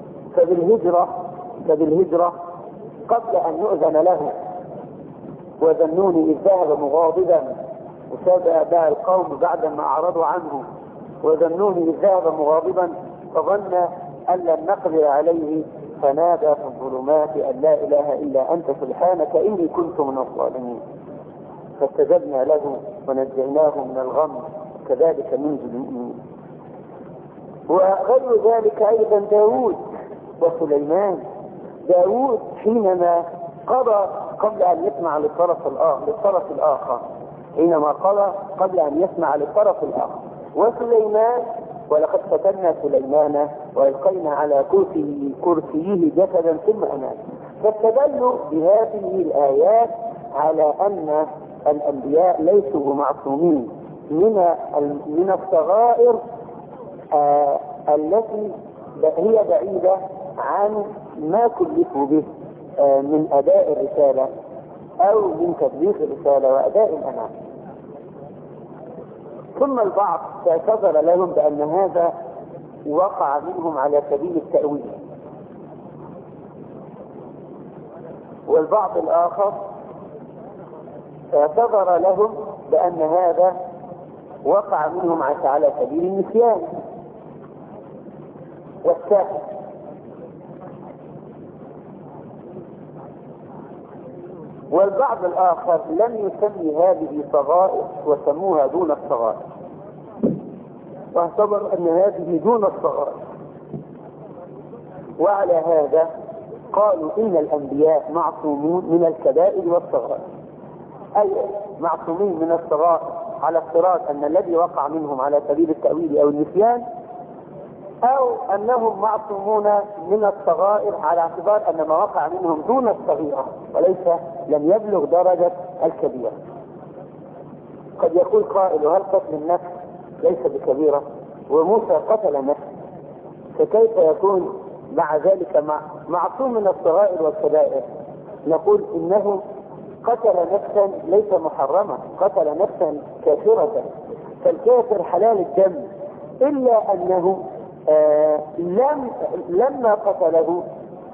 فبالهجرة قبل أن يؤذن له، وذنوني إذ ذهب مغاضبا وتابع القوم بعدما أعرضوا عنه، وذنوني إذ ذهب مغاضبا فظن أن لن نقدر عليه فنادى في الظلمات أن لا إله إلا أنت سبحانك إني كنت من الظالمين فاستجبنا له ونجيناه من الغم كذلك ننجي المؤمنين. وغير ذلك أيضا داود وسليمان. داود حينما قضى قبل أن يسمع للطرف الآخر، حينما قضى قبل أن يسمع للطرف الآخر. وسليمان ولقد فتنا سليمان وألقينا على كرسيه جسدا ثم أناب. فاستدلوا بهذه الآيات على أن الأنبياء ليسوا معصومين من الصغائر التي هي بعيدة عن ما كلفوا به من أداء الرسالة أو من تبليغ الرسالة وأداء الأمانة. ثم البعض اعتذر لهم بأن هذا وقع منهم على سبيل التأويل، والبعض الآخر اعتذر لهم بأن هذا وقع منهم على سبيل النسيان والسهو. والبعض الآخر لم يسمي هذه صغائر وسموها دون الصغائر، واعتبر أن هذه دون الصغائر. وعلى هذا قالوا إن الأنبياء معصومون من الكبائر والصغائر، أي معصومين من الصغائر على افتراض أن الذي وقع منهم على سبيل التأويل أو النسيان، أو أنهم معصومون من الصغائر على اعتبار أن ما وقع منهم دون الصغيرة وليس لم يبلغ درجة الكبيرة. قد يقول قائل هل قتل النفس ليس بكبيرة وموسى قتل نفسه، فكيف يكون مع ذلك معصوم من الصغائر والكبائر؟ نقول إنه قتل نفسا ليس محرمة، قتل نفسا كافرة، فالكافر حلال الدم، إلا أنه لما قتله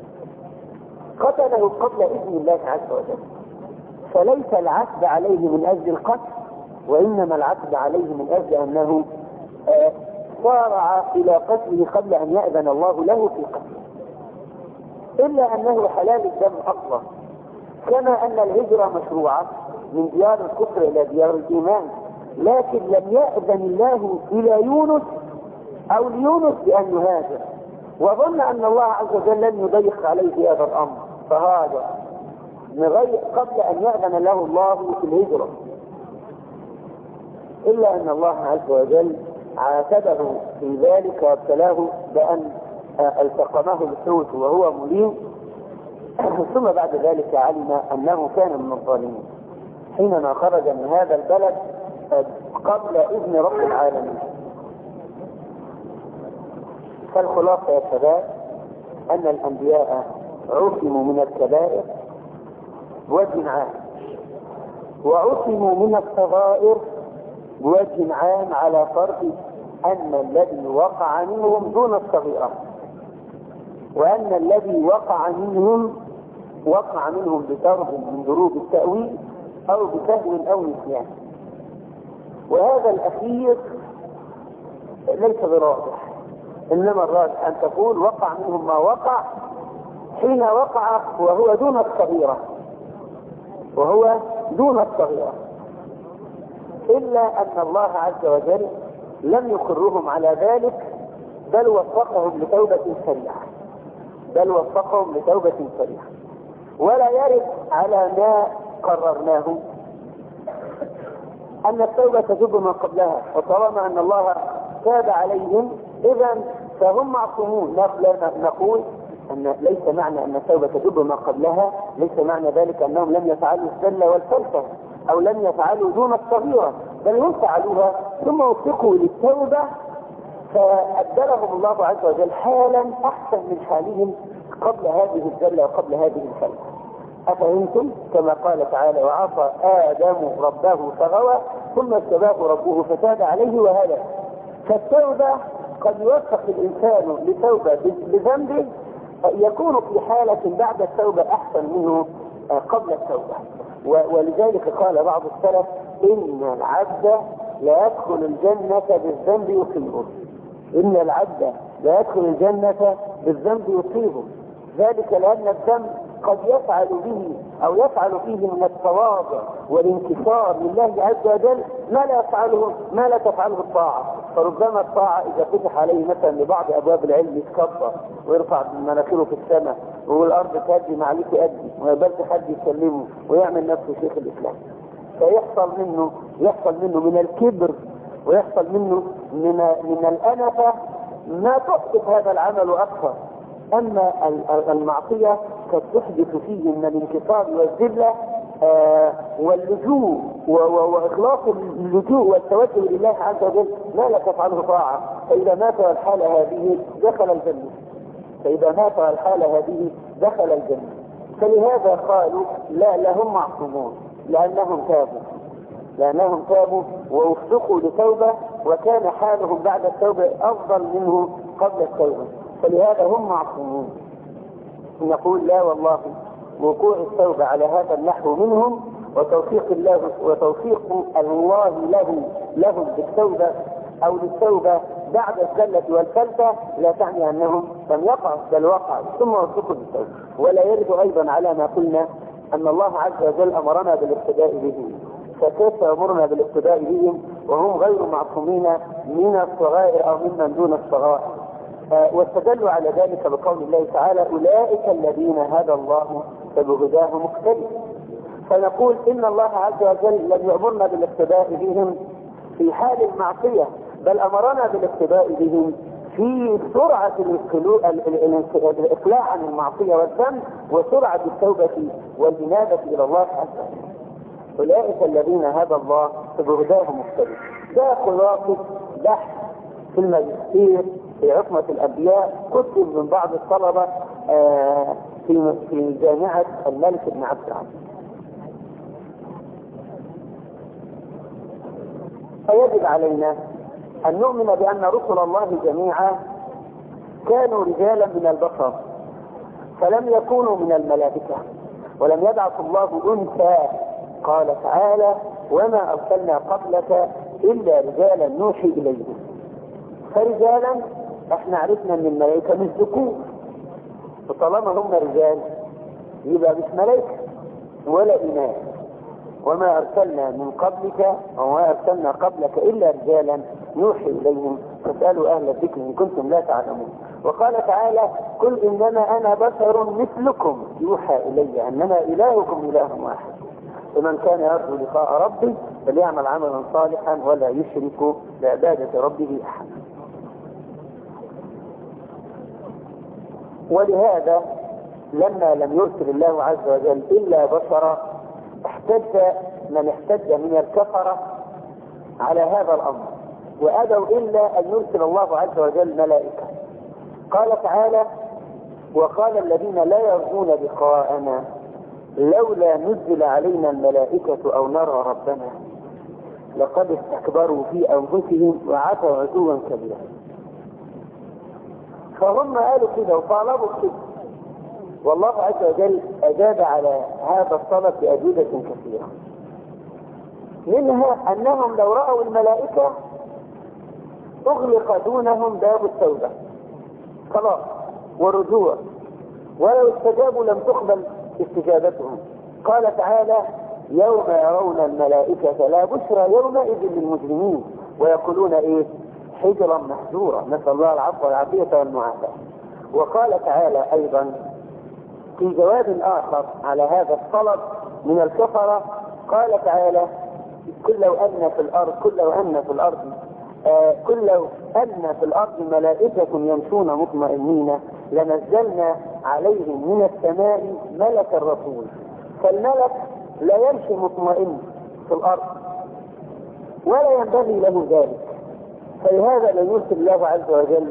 قبل إذن الله عز وجل، فليس العتب عليه من أجل القتل، وإنما العتب عليه من أجل أنه صارع إلى قتله قبل أن يأذن الله له في قتله، إلا أنه حلال الدم أصلا. كما أن الهجرة مشروعة من ديار الكفر إلى ديار الإيمان، لكن لم يأذن الله إلى يونس أو ليونس بأن يهاجر، وظن أن الله عز وجل لن يضيق عليه هذا الأمر فهاجر قبل أن يأذن له الله في الهجرة. إلا أن الله عز وجل عاتبه في ذلك وابتلاه بأن التقمه الحوت وهو مليم ثم بعد ذلك علم أنه كان من الظالمين حينما خرج من هذا البلد قبل إذن رب العالمين. فالخلاصة يا شباب أن الأنبياء عصموا من الكبائر بوجه عام، وعصموا من الصغائر بوجه عام، على فرض أن الذي وقع منهم دون الصغيرة، وأن الذي وقع منهم بضرب من ضروب التأويل أو بسهو أو نسيان. وهذا الأخير ليس براجح، إنما الراجح أن تقول وقع منهم ما وقع حين وقع وهو دون الصغيرة، إلا أن الله عز وجل لم يقرهم على ذلك، بل وفقهم لتوبة سريعة. ولا يرد على ما قررناه أن التوبة تجب ما قبلها، وطالما أن الله تاب عليهم إذا فهم معصومون. نقول أن ليس معنى أن التوبة تجب ما قبلها ليس معنى ذلك أنهم لم يفعلوا الزلة والفلسة أو لم يفعلوا دون الصغيرة، بل هم فعلوها ثم وفقوا للتوبة فأبدلهم الله عز وجل حالا أحسن من حالهم قبل هذه الزلة وقبل هذه الفلسة. أفهمتم؟ كما قال تعالى وعصى آدم ربه فغوى ثم اجتباه ربه فتاب عليه وهدى. فالتوبة قد يوفق الإنسان لتوبة بذنبه يكون في حالة بعد التوبة أحسن منه قبل التوبة. ولذلك قال بعض السلف إن العبد لا يدخل الجنة بالذنب يصيبه، إن العبد لا يدخل الجنة بالذنب يصيبه، ذلك لأن الذنب قد يفعل به أو يفعل فيه من التواضع والانكسار لله عز وجل ما لا تفعله الطاعة. فربما الطاعة إذا فتح عليه مثلا لبعض أبواب العلم يتكبر ويرفع مناخيره في السماء والأرض تهدي ما عليك أدي ويبالك حد يسلمه ويعمل نفسه شيخ الإسلام، فيحصل منه من الكبر ويحصل منه من الأنفة ما تحدث هذا العمل أكثر. أما المعصية قد تحدث فيه من الانكسار والذلة واللجوء وإخلاص اللجوء والتوجه لله عز وجل ما لا تفعله طاعة، فإذا مات الحالة هذه دخل الجنة. فلهذا قالوا لا لهم معصومون لأنهم تابوا ووفقوا لتوبة وكان حالهم بعد التوبة أفضل منه قبل التوبة، فلهذا هم معصومون. نقول لا والله، وقوع التوبة على هذا النحو منهم وتوفيق الله لهم بالتوبة أو للتوبة بعد الزلة والفلتة لا تعني أنهم لم يقعوا بل وقعوا ثم وفقوا للتوبة. ولا يرد أيضا على ما قلنا أن الله عز وجل أمرنا بالاقتداء بهم، فكيف يأمرنا بالاقتداء بهم وهم غير معصومين من الصغائر أو ممن دون الصغائر؟ واستدلوا على ذلك بقول الله تعالى أولئك الذين هدى الله فبهداه مقتدي. فنقول إن الله عز وجل لم يأمرنا بالاقتداء بهم في حال المعصية، بل أمرنا بالاقتداء بهم في سرعة الإقلاع عن المعصية والذنب وسرعة التوبة والإنابة إلى الله عز وجل. أولئك الذين هدى الله فبهداه مقتدي. ده خلاصة بحث في الماجستير في عصمة الأنبياء كتب من بعض الطلبة في جامعة الملك بن عبد العزيز. فيجب علينا أن نؤمن بأن رسل الله جميعا كانوا رجالا من البشر فلم يكونوا من الملائكة، ولم يبعث الله أنثى. قال تعالى وما أرسلنا قبلك إلا رجالا نوحي إليهم. فرجالا احنا عرفنا ان الملائكة مش ذكور، وطالما هم رجال يبقى مش ملائكة ولا إناث. وما أرسلنا من قبلك وما أرسلنا قبلك إلا رجالا نوحي إليهم فاسألوا أهل الذكر إن كنتم لا تعلمون. وقال تعالى قل إنما أنا بشر مثلكم يوحى إلي أنما إلهكم إله واحد فمن كان يرجو لقاء ربه فليعمل عملا صالحا ولا يشرك بعبادة ربه أحدا. ولهذا لما لم يرسل الله عز وجل إلا بشرا احتج من احتج من الكفرة على هذا الأمر، وأبوا إلا أن يرسل الله عز وجل ملائكة. قال تعالى: وقال الذين لا يرجون لقاءنا لولا نزل علينا الملائكة أو نرى ربنا لقد استكبروا في أنفسهم وعتوا عتوا كبيرا. فهم قالوا كده وطالبوا كده، والله عز وجل أجاب على هذا الطلب بأجوبة كثيرة، منها أنهم لو رأوا الملائكة أغلق دونهم باب التوبة خلاص والرجوع، ولو استجابوا لم تقبل استجابتهم. قال تعالى: يوم يرون الملائكة لا بشرى يومئذ للمجرمين ويقولون إيه؟ حجرا محجورا، نسأل الله العفو والعافية والمعافاة. وقال تعالى أيضا في جواب آخر على هذا الطلب من الكفرة، قال تعالى: كل لو أن في الأرض ملائكة يمشون مطمئنين لنزلنا عليهم من السماء ملك الرسول. فالملك لا يمشي مطمئن في الأرض ولا ينبغي له ذلك، فلهذا لا يرسل الله عز وجل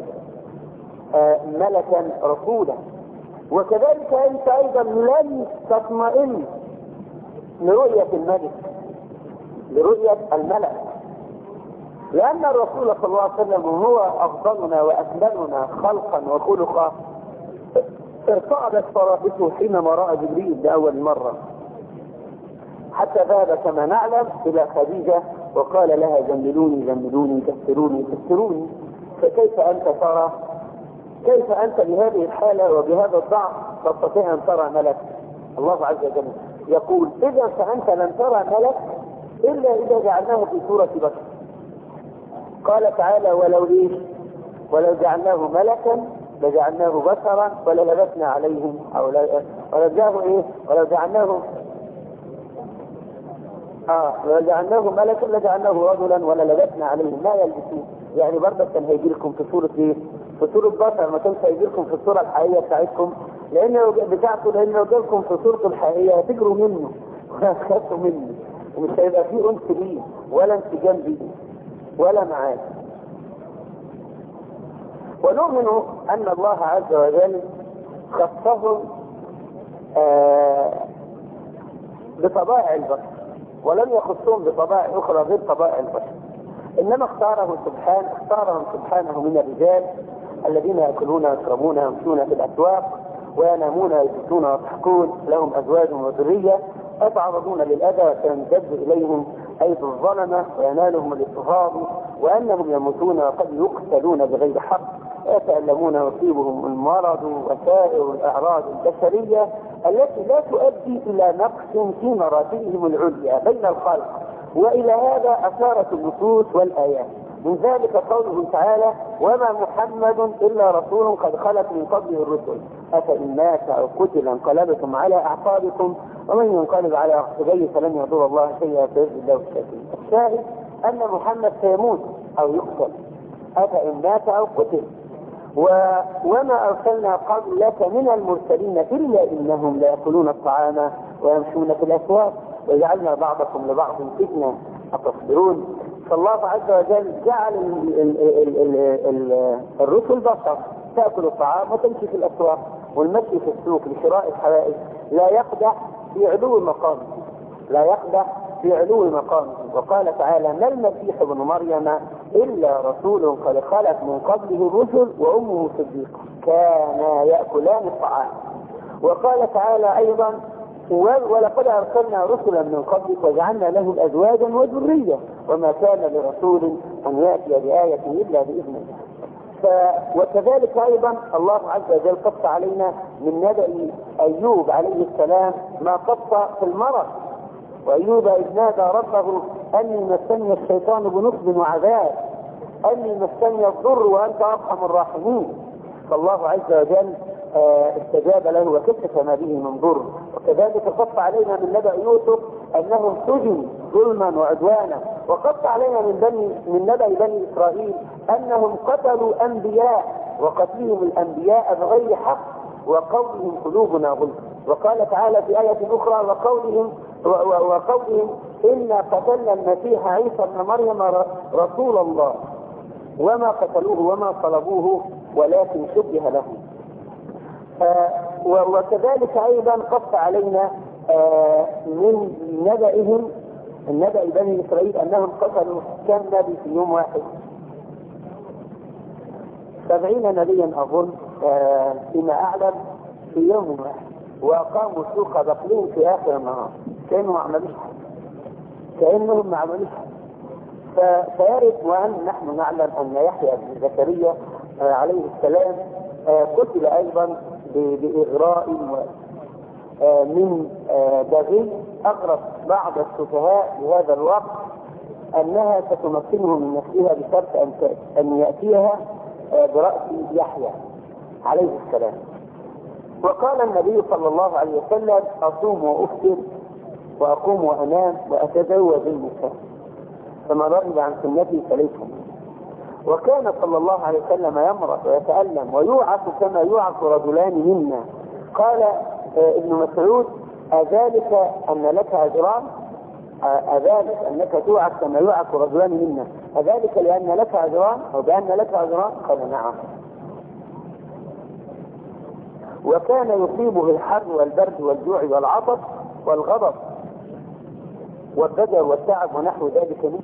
ملكا رسولا. وكذلك أنت أيضا لن تطمئن لرؤية الملك، لرؤية الملك، لأن الرسول صلى الله عليه وسلم هو أفضلنا وأكملنا خلقا وخلقا ارتعدت فرائصه حينما رأى جبريل لأول مرة، حتى ذهب كما نعلم إلى خديجة وقال لها: جملوني جملوني كسروني كسروني. فكيف أنت ترى، كيف أنت بهذه الحالة وبهذا الضعف تستطيع أن ترى ملك؟ الله عز وجل يقول: إذا فأنت لن ترى ملك إلا إذا جعلناه في صورة بشر. قال تعالى: ولو جعلناه ملكا لجعلناه بشرا وللبسنا عليهم ولو جعلناه ملكا لجعلناه رجلا وللبسنا عليهم ما يلبسون. يعني برضه كان هيجي لكم في صورة ايه؟ في صورة بشر، ما كانش هيجي لكم في الصورة الحقيقية بتاعتكم، لأن لو جالكم في صورته الحقيقية هتجروا منه وهتخافوا منه ومش هيبقى فيه أنس ليه ولا انسجام بيه ولا معاه. ونؤمن أن الله عز وجل خصهم بطبائع البشر ولم يخصهم بطبائع أخرى غير طبائع البشر، إنما اختارهم سبحانه من الرجال الذين يأكلون ويشربون ويمشون في الأسواق وينامون ويبيتون ويضحكون، لهم أزواج وذرية يتعرضون للأذى وتنجذب إليهم أيدي الظلمة وينالهم الاضطهاد، وأنهم يموتون وقد يقتلون بغير حق ويتألمون ويصيبهم المرض وسائر الأعراض البشرية التي لا تؤدي إلى نقص في مراتبهم العليا بين الخلق. وإلى هذا أشارت النصوص والآيات، من ذلك قوله تعالى: وما محمد إلا رسول قد خلت من قبله الرسل أفإن مات أو قتل انقلبتم على أعقابكم ومن ينقلب على عقبيه فلن يضر الله شيئا بإذن الله الشافي. الشاهد أن محمد سيموت أو يقتل أفإن مات أو قتل. وما أرسلنا قبلك من المرسلين إلا إنهم ليأكلون الطعام ويمشون في الأسواق وجعلنا بعضكم لبعض فتنة أتصبرون. فالله عز وجل جعل الرسل بشر تأكل الطعام وتمشي في الأسواق، والمشي في السوق لشراء الحوائج لا يقدح في علو المقام، وقال تعالى: ما المسيح ابن مريم إلا رسول قد خلت من قبله الرسل وأمه صديقة كانا يأكلان الطعام. وقال تعالى أيضا: ولقد أرسلنا رسلا من قبلك وجعلنا لهم أزواجا وذرية وما كان لرسول أن يأتي بآية إلا بإذن الله. وكذلك أيضا الله عز وجل قص علينا من نبأ أيوب عليه السلام ما قص في المرض، وأيوب إذ نادى ربه أني مسني الشيطان بنصب وعذاب أني مسني الضر وأنت أرحم الراحمين. فالله عز وجل استجاب له وكشف ما به من ضر. وكذلك قص علينا من نبأ يوسف أنه سجن ظلما وعدوانا، وقص علينا من نبأ بني إسرائيل أنهم قتلوا أنبياء وقتلهم الأنبياء بغير حق وقولهم قلوبنا غلف. وقال تعالى في آية أخرى وقولهم إنا قتلنا المسيح عيسى ابن مريم رسول الله وما قتلوه وما صلبوه ولكن شبه لهم. وكذلك أيضا قص علينا من نبأهم النبأ بني إسرائيل أنهم قتلوا كم نبي في يوم واحد؟ 70 نبيا أظن فيما أعلم في يوم واحد، وأقاموا سوق بقلين في آخر النهار كأنهم ما عملوش. فيرد وأن نحن نعلم أن يحيى بن زكريا عليه السلام قتل أيضا بإغراء من بغي أغرب بعض السفهاء بهذا الوقت أنها ستمكنه من نفسها بشرط أن يأتيها برأس يحيى عليه السلام. وقال النبي صلى الله عليه وسلم أصوم وأفطر وأقوم وأنام وأتزوج النساء فما رغب عن سنتي فليس مني. وكان صلى الله عليه وسلم يمرض ويتألم ويوعك كما يوعك رجلان منا. قال ابن مسعود أذلك أن لك أجران؟ أذلك أنك توعك كما يوعك رجلان منا أذلك لأن لك أجران أو بأن لك أجران؟ قال نعم. وكان يصيبه الحر والبرد والجوع والعطش والغضب والضجر والتعب ونحو ذلك منه.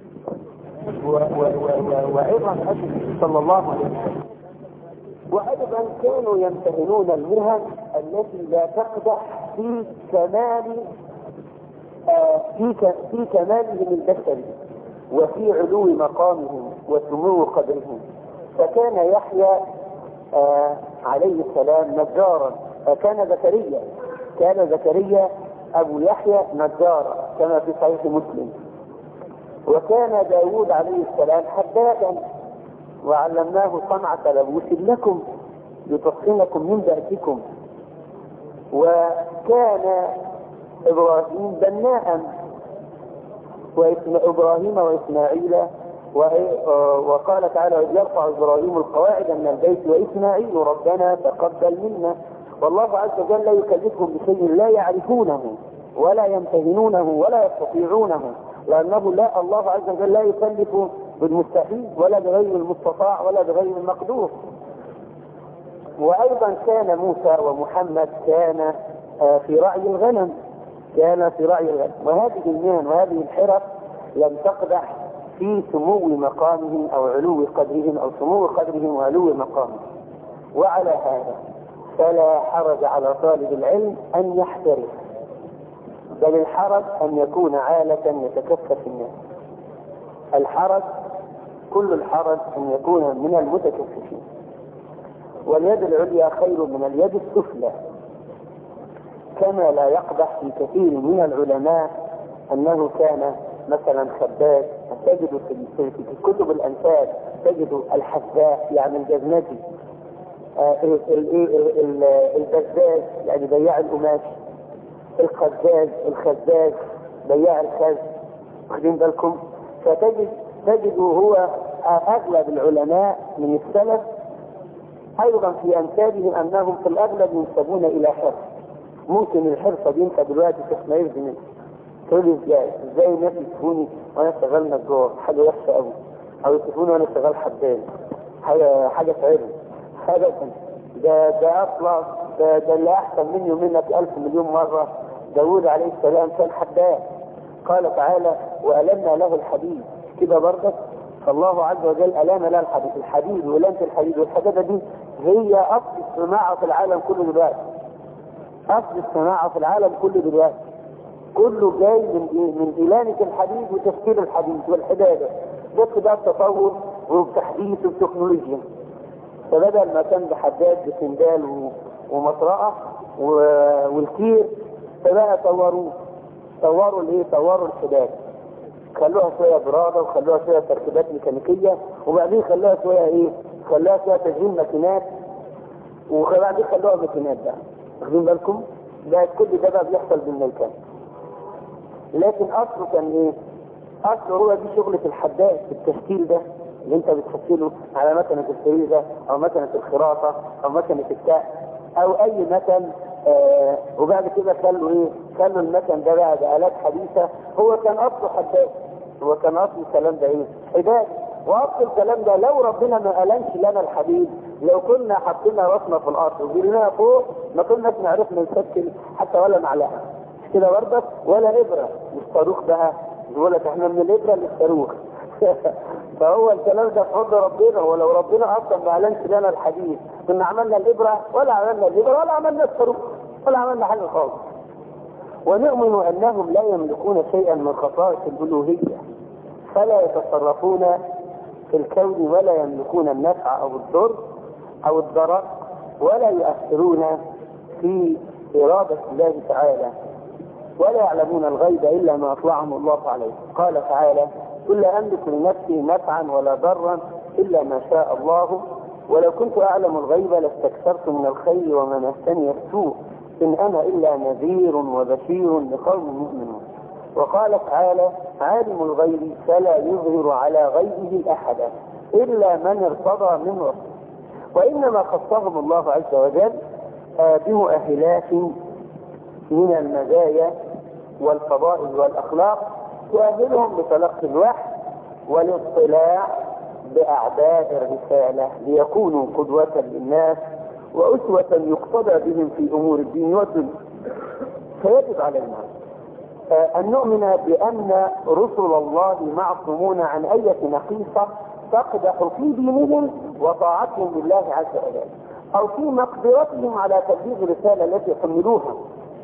وأيضا صلى الله عليه وسلم وأيضا كانوا يمتهنون المهن التي لا تقدح في كمالهم البشري وفي علو مقامهم وسمو قدرهم. فكان يحيى عليه السلام نجارا. كان زكريا أبو يحيى نجارا كما في صحيح مسلم. وكان داود عليه السلام حدادا وعلمناه صنعة لبوس لكم لتحصنكم من بأسكم. وكان إبراهيم بناء وإبراهيم وإسماعيل وقال تعالى إذ يرفع إبراهيم القواعد من البيت وإسماعيل ربنا تقبل منا. والله عز وجل لا يكلفهم بشيء لا يعرفونه ولا يمتهنونه ولا يستطيعونه لأنه الله عز وجل لا يكلف بالمستحيل ولا بغير المستطاع ولا بغير المقدور. وأيضا كان موسى ومحمد كان في رعي الغنم وهذه المهن وهذه الحرف لم تقدح في سمو مقامهم أو علو قدرهم أو سمو قدرهم وعلو مقامهم. وعلى هذا فلا حرج على طالب العلم أن يحترف، بل الحرج أن يكون عالة يتكفف الناس. كل الحرج أن يكون من المتكففين. واليد العليا خير من اليد السفلى. كما لا يقدح في كثير من العلماء أنه كان مثلا خباز. تجد في كتب الأنساب تجد الحذاء يعني الجزمجي، البزاز يعني بياع القماش، الخزاز بياع الخز. واخدين بالكم؟ فتجد هو أغلب العلماء من السلف أيضا في أنسابهم أنهم في الأغلب ينسبون إلى حرف. ممكن الحرفة دي انت دلوقتي تسمعيه منه تقول ازاي الناس يشوفوني وانا شغال نجار حاجه وحشه قوي، او يشوفوني وانا شغال حداد حاجه تعبني ده اصلا ده اللي احسن مني ومنك 1000 مليون مره. داود عليه السلام كان حداد. قال تعالى وألمنا له الحديد كده برضك. فالله عز وجل ألام له الحديد ولمة الحديد والحدادة دي هي أصل الصناعة في العالم كله دلوقتي. كله جاي من إلانة الحديد وتفكير الحديد والحدادة. بس بقى التطور والتحديث والتكنولوجيا. فبدل ما كان بحداد بسندال ومطرقة والكير فبقى طوروا الحداد. خلوها شوية برادة وخلوها شوية تركيبات ميكانيكية وبعدين خلوها شوية تشغيل ماكينات وبعدين خلوها ماكينات بقى. واخدين بالكم؟ ده كل ده بقى بيحصل بالميكان. لكن اصله كان ايه؟ اصله هو دي شغلة الحداد التشكيل ده اللي انت بتشكله على مكنة الفريزة او مكنة الخراطة او مكنة الكأس. او اي مكن. وبعد كده خلوا ايه؟ خلوا المكن ده بقى بآلات حديثة. هو كان اصله حداد، هو كان اصل الكلام ده ايه؟ حداد. واصل الكلام ده لو ربنا ما ألنش لنا الحديد، لو كنا حطينا راسنا في الارض وجريناها فوق ما كناش نعرف نشكل حتى ولا معلقه كده برضك، ولا ابره. مش صاروخ بقى يقول لك احنا من الابره للصاروخ. فهو الكلام ده في حضن ربنا، ولو ربنا اصلا ما ألنش لنا الحديد كنا عملنا الابره ولا عملنا الابره ولا عملنا الصاروخ ولا عملنا حاجه خالص. ونؤمن انهم لا يملكون شيئا من خصائص الالوهيه، فلا يتصرفون في الكون ولا يملكون النفع او الضر او الضرر، ولا يؤثرون في إرادة الله تعالى، ولا يعلمون الغيب إلا ما أطلعهم الله عليه. قال تعالى: قل لا أملك لنفسي نفعا ولا ضرا إلا ما شاء الله، ولو كنت أعلم الغيب لاستكثرت من الخير وما مسني السوء، إن أنا إلا نذير وبشير لقوم يؤمنون. وقال تعالى: عالم الغيب فلا يظهر على غيبه أحدا إلا من ارتضى من رسول. وإنما خصهم الله عز وجل بمؤهلات من المزايا والفضائل والأخلاق تؤهلهم لتلقي الوحي والاطلاع بأعداء الرسالة، ليكونوا قدوة للناس وأسوة يقتدى بهم في أمور الدين والدنيا. فيجب علينا أن نؤمن بأن رسل الله معصومون عن أي نقيصة تقدح في دينهم وطاعتهم لله عز وجل، أو في مقدرتهم على تبليغ الرسالة التي حملوها.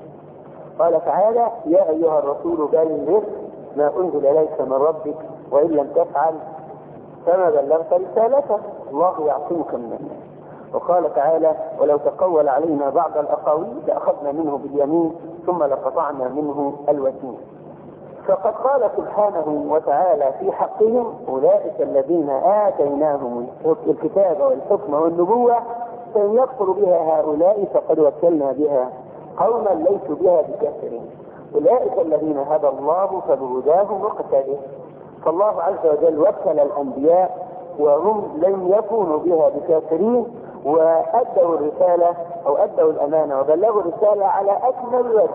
قال تعالى: يا أيها الرسول بلغ ما أنزل إليك من ربك وإن لم تفعل فما بلغت رسالته، الله يعصمك من الناس. وقال تعالى: ولو تقول علينا بعض الأقاويل لأخذنا منه باليمين ثم لقطعنا منه الوتين. فقد قال سبحانه وتعالى في حقهم: أولئك الذين آتيناهم الكتاب والحكم والنبوة فإن يكفر بها هؤلاء فقد وكلنا بها قوما ليسوا بها بكافرين، أولئك الذين هدى الله فبهداه مقتدر. فالله عز وجل وكل الأنبياء وهم لم يكونوا بها بكافرين، وأدوا الرسالة أو أدوا الأمانة وبلغوا الرسالة على أكمل وجه،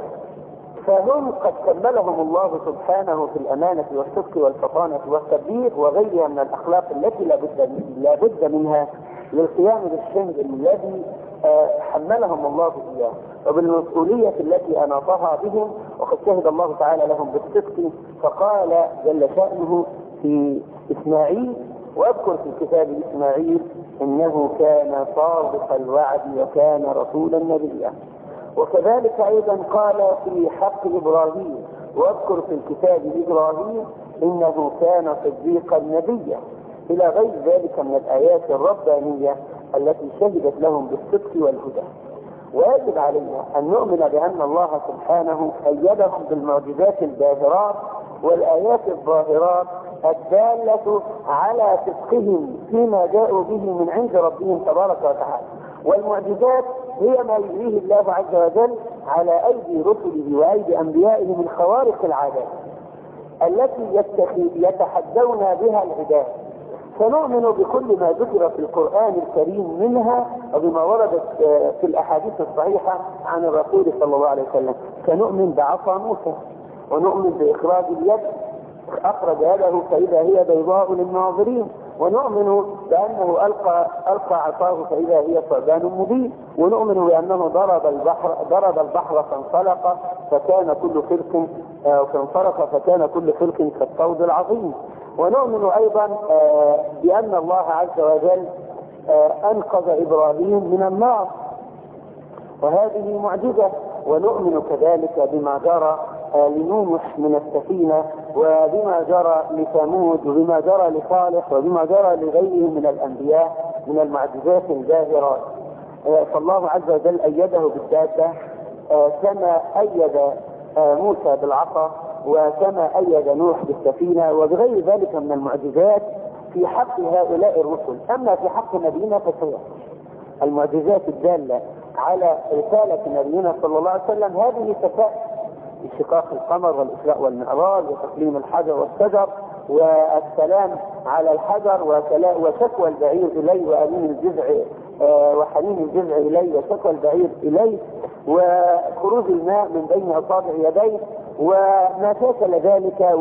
فهم قد كملهم الله سبحانه في الأمانة والصدق والفطانة والتبليغ وغيرها من الأخلاق التي لا بد منها للقيام بالشغل الذي حملهم الله إياه، وبالمسؤولية التي أناطها بهم. وقد شهد الله تعالى لهم بالصدق، فقال جل شأنه في إسماعيل: واذكر في الكتاب إسماعيل إنه كان صادق الوعد وكان رسولا نبيا. وكذلك أيضا قال في حق إبراهيم: واذكر في الكتاب إبراهيم إنه كان صديقا نبيا، إلى غير ذلك من الآيات الربانية التي شهدت لهم بالصدق والهدى. ويجب علينا أن نؤمن بأن الله سبحانه أيدهم بالمعجزات الباهرات والآيات الظاهرات الدالة على صدقهم فيما جاءوا به من عند ربهم تبارك وتعالى. والمعجزات هي ما يجريه الله عز وجل على أيدي رسله وأيدي أنبيائه من خوارق العادات التي يتحدون بها العباد. فنؤمن بكل ما ذكر في القرآن الكريم منها وبما وردت في الأحاديث الصحيحة عن الرسول صلى الله عليه وسلم. فنؤمن بعصا موسى، ونؤمن بإخراج اليد، أخرج يده فإذا هي بيضاء للناظرين، ونؤمن بأنه ألقى عصاه فإذا هي ثعبان مبين، ونؤمن بأنه ضرب البحر فانفلق فكان كل فرق فانفرق فكان كل فرق كالطود العظيم. ونؤمن أيضا بأن الله عز وجل أنقذ إبراهيم من النار، وهذه معجزة. ونؤمن كذلك بما جرى لنوح من السفينة، وبما جرى لثمود، وبما جرى لصالح، وبما جرى لغيره من الأنبياء من المعجزات الباهرات. فالله عز وجل أيده بالدابة كما أيد موسى بالعصا، وكما أيد نوح بالسفينة، وبغير ذلك من المعجزات في حق هؤلاء الرسل. أما في حق نبينا فسيأتي المعجزات الدالة على رسالة نبينا صلى الله عليه وسلم، هذه ستأتي: انشقاق القمر والإسراء والمعراج وتسليم الحجر والشجر والسلام على الحجر وشكوى البعير إليه وأمين الجذع وحنين الجذع إليه وشكوى البعير إليه وخروج الماء من بين أصابع يديه وما شاكل ذلك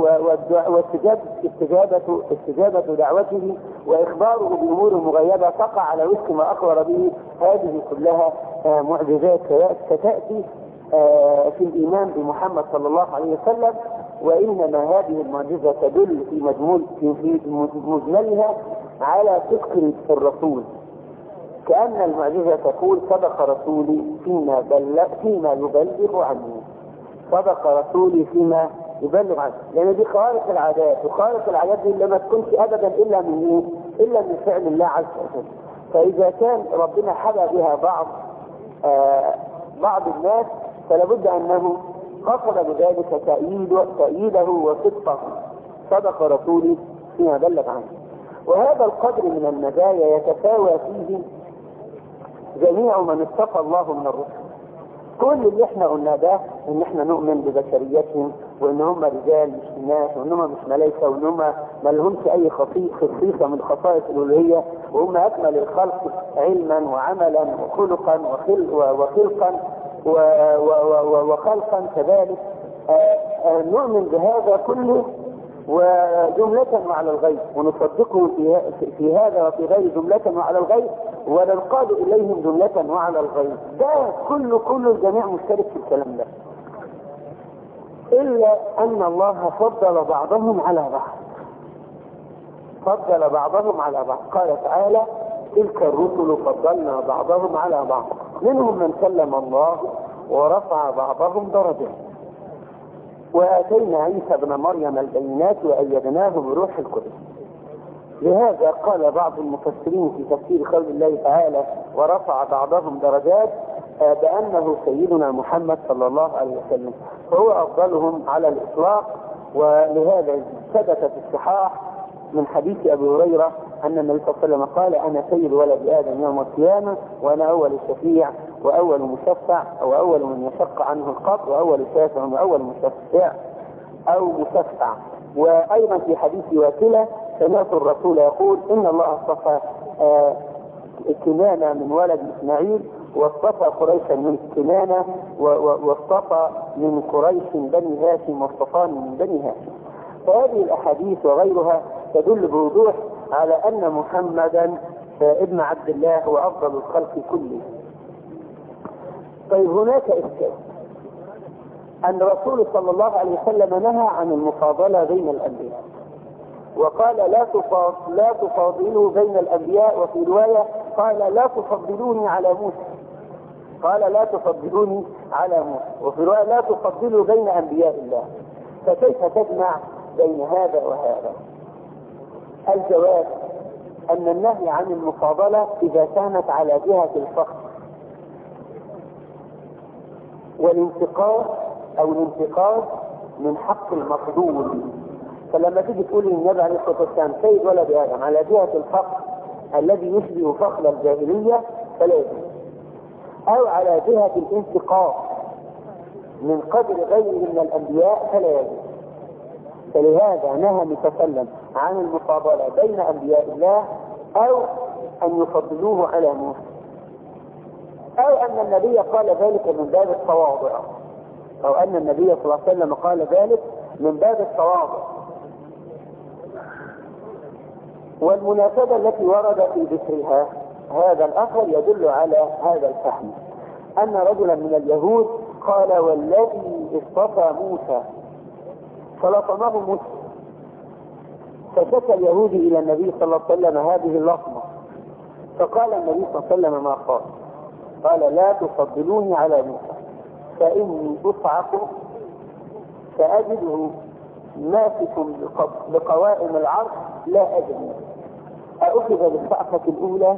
واستجابة دعوته وإخباره بأمور مغيبة تقع على وفق ما أخبر به. هذه كلها معجزات ستأتي في الإيمان بمحمد صلى الله عليه وسلم. وإنما هذه المعجزة تدل في مجملها على صدق الرسول، كأن المعجزة تقول صدق رسولي فيما يبلغ عنه، صدق رسولي فيما يبلغ عنه، لأن دي خارق العادات، وخارق العادات دي لما تكونش أبدا إلا من فعل الله عز وجل. فإذا كان ربنا حبى بها بعض الناس فلابد أنه قصد بذلك تأييده وصدقه، صدق رسولي فيما بلغ عنه. وهذا القدر من المزايا يتساوى فيه جميع من اصطفى الله من الرسل. كل اللي احنا قلنا ده ان احنا نؤمن ببشريتهم وان هم رجال مش ناس وان هم مش ملائكه وان هم ما لهمش اي خصيصه من خصائص الالوهيه وهم اكمل الخلق علما وعملا وخلقا وخلقا كذلك. نؤمن بهذا كله وجملة وعلى الغيب، ونصدقه في هذا وفي غير جملة وعلى الغيب، وننقاد إليهم جملة وعلى الغيب. ده كل الجميع مشترك في الكلام ده، إلا أن الله فضل بعضهم على بعض. قال تعالى تلك الرسل فضلنا بعضهم على بعض، منهم من كلم الله ورفع بعضهم درجات، وآتينا عيسى ابن مريم البينات وأيدناه بروح القدس. لهذا قال بعض المفسرين في تفسير قول الله تعالى ورفع بعضهم درجات بأنه سيدنا محمد صلى الله عليه وسلم فهو أفضلهم على الإطلاق. ولهذا ثبت في الصحاح من حديث أبي هريرة أن النبي صلى الله عليه وسلم قال أنا سيد ولد آدم يوم القيامة وأنا أول الشفيع وأول مشفع أو أول من يشق عنه القبر وأول شافع وأول مشفع أو مشفع. وأيضا في حديث واكلة سمعت الرسول يقول إن الله اصطفى كنانة من ولد إسماعيل واصطفى قريشا من كنانة واصطفى من قريش بني هاشم واصطفاني من بني هاشم. فهذه الأحاديث وغيرها تدل بوضوح على أن محمدا ابن عبد الله هو أفضل الخلق كله. طيب هناك إشكال أن الرسول صلى الله عليه وسلم نهى عن المفاضلة بين الأنبياء وقال لا تفاضلوا بين الأنبياء، وفي رواية قال لا تفضلوني على موسى، وفي رواية لا تفضلوا بين أنبياء الله. فكيف تجمع بين هذا وهذا؟ الجواب أن النهي عن المفاضلة إذا كانت على جهة الفخر والانتقاص أو الانتقاص من حق المفضول. فلما تيجي تقول النبي عليه الصلاة والسلام سيد ولد آدم على جهة الفخر الذي يشبه فخر الجاهلية فلا يجوز، أو على جهة الانتقاص من قدر غيره من الأنبياء فلا يجوز. فلهذا نهى النبي صلى الله عليه وسلم عن المفاضلة بين أنبياء الله أو أن يفضلوه على موسى، أو أن النبي قال ذلك من باب التواضع، أو أن النبي صلى الله عليه وسلم قال ذلك من باب التواضع. والمناسبة التي ورد في ذكرها هذا الأثر يدل على هذا الفهم، أن رجلا من اليهود قال والذي اصطفى موسى فلطمه موسى، فشكى اليهودي إلى النبي صلى الله عليه وسلم هذه اللطمة، فقال النبي صلى الله عليه وسلم ما قال لا تفضلوني على موسى فإني أصعق فأجده ماسك بقوائم العرش لا أدري أأخذ بالصعقة الأولى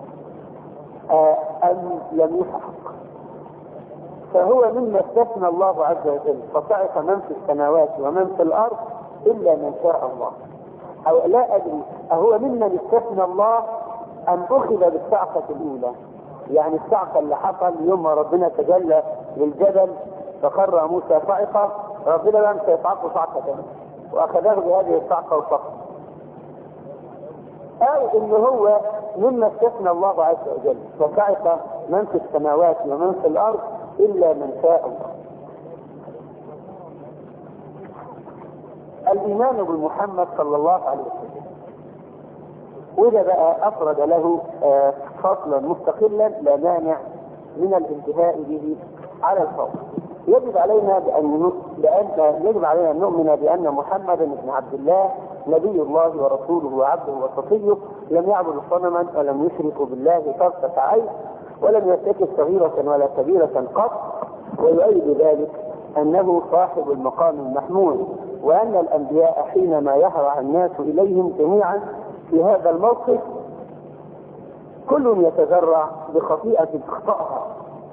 أم لم يصعق. فهو مما استثنى الله عز وجل، فصعق من في السماوات ومن في الأرض إلا من شاء الله. أو لا أدري أهو ممن استثنى الله أم أخذ بالصعقة الأولى، يعني الصعقة اللي حصل يوم ربنا تجلى للجبل فخر موسى صعقة، ربنا لم يصعقه صعقة ثانية وأخذه بهذه الصعقة وصعقة، أو إن هو مما استثنى الله عز وجل، فصعق من في السماوات ومن في الأرض إلا من شاء الله. الإيمان بمحمد صلى الله عليه وسلم، وإذا بقى أفرد له فصلا مستقلا لا مانع من الانتهاء به على الفور. يجب علينا أن نؤمن بأن محمدا بن عبد الله نبي الله ورسوله وعبده وصفيه، لم يعبد صنما ولم يشرك بالله طرفة عين ولم يرتكب صغيرة ولا كبيرة قط، ويؤيد ذلك أنه صاحب المقام المحمود، وأن الأنبياء حينما يهرع الناس إليهم جميعا في هذا الموقف كل يتذرع بخطيئة اخطأها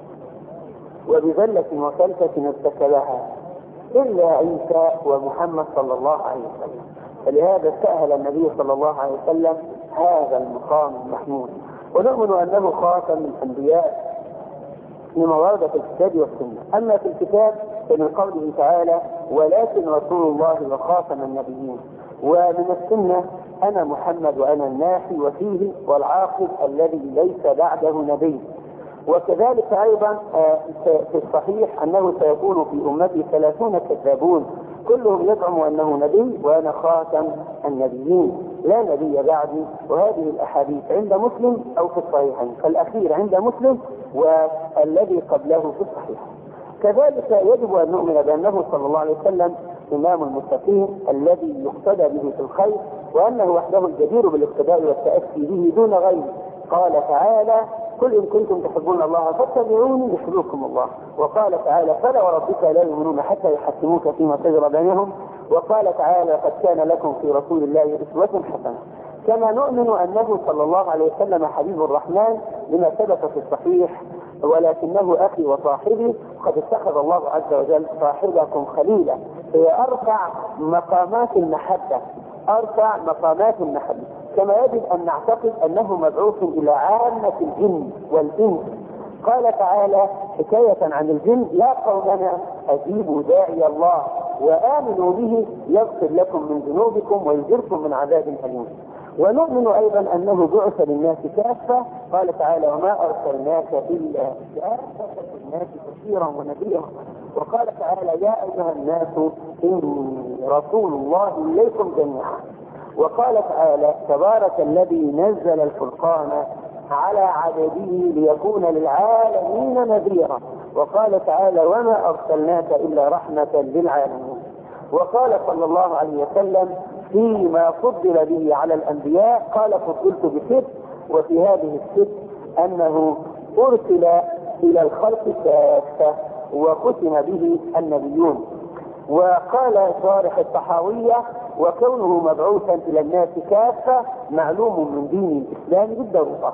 وبذلة وفلسة ارتكبها إلا عيسى ومحمد صلى الله عليه وسلم. فلهذا سأل النبي صلى الله عليه وسلم هذا المقام المحمود، ونؤمن أنه خاتم الأنبياء لما ورد في الكتاب والسنة. أما في الكتاب فمن قوله تعالى ولكن رسول الله وخاتم النبيين، ومن السنة أنا محمد وأنا الناحي وفيه والعاقب الذي ليس بعده نبي. وكذلك أيضا في الصحيح أنه سيكون في أمتي 30 كذابون كلهم يزعم أنه نبي وأنا خاتم النبيين لا نبي بعدي. وهذه الأحاديث عند مسلم أو في الصحيحين، فالأخير عند مسلم والذي قبله في الصحيح. كذلك يجب أن نؤمن بأنه صلى الله عليه وسلم إمام المتقين الذي يقتدى به في الخير، وأنه وحده الجدير بالاقتداء والتأسي به دون غيره. قال تعالى قل إن كنتم تحبون الله فاتبعوني يحببكم الله. وقال تعالى فلا وربك لا يؤمنون حتى يحكموك فيما شجر بينهم. وقال تعالى قد كان لكم في رسول الله أسوة حسنة. كما نؤمن أنه صلى الله عليه وسلم حبيب الرحمن لما ثبت في الصحيح ولكنه أخي وصاحبي قد اتخذ الله عز وجل صاحبكم خليلا. هي أرفع مقامات المحبة، أرفع مقامات المحبة. كما يجب أن نعتقد أنه مبعوث إلى عامة الجن والإنس. قال تعالى حكاية عن الجن يا قومنا أجيبوا داعي الله وآمنوا به يغفر لكم من ذنوبكم ويجركم من عذاب أليم. ونؤمن أيضا أنه بعث للناس كافة. قال تعالى وما أرسلناك إلا كافة للناس بشيرا ونذيرا. وقال تعالى يا أيها الناس إني رسول الله إليكم جميعا. وقال تعالى تبارك الذي نزل الفرقان على عبده ليكون للعالمين نذيرا. وقال تعالى وما أرسلناك إلا رحمة للعالمين. وقال صلى الله عليه وسلم فيما فضل به على الأنبياء قال فضلت بست. وفي هذه الست أنه أرسل إلى الخلق كافة وختم به النبيون. وقال شارح الطحاوية وكونه مبعوثا إلى الناس كافة معلوم من دين الإسلام بالضرورة.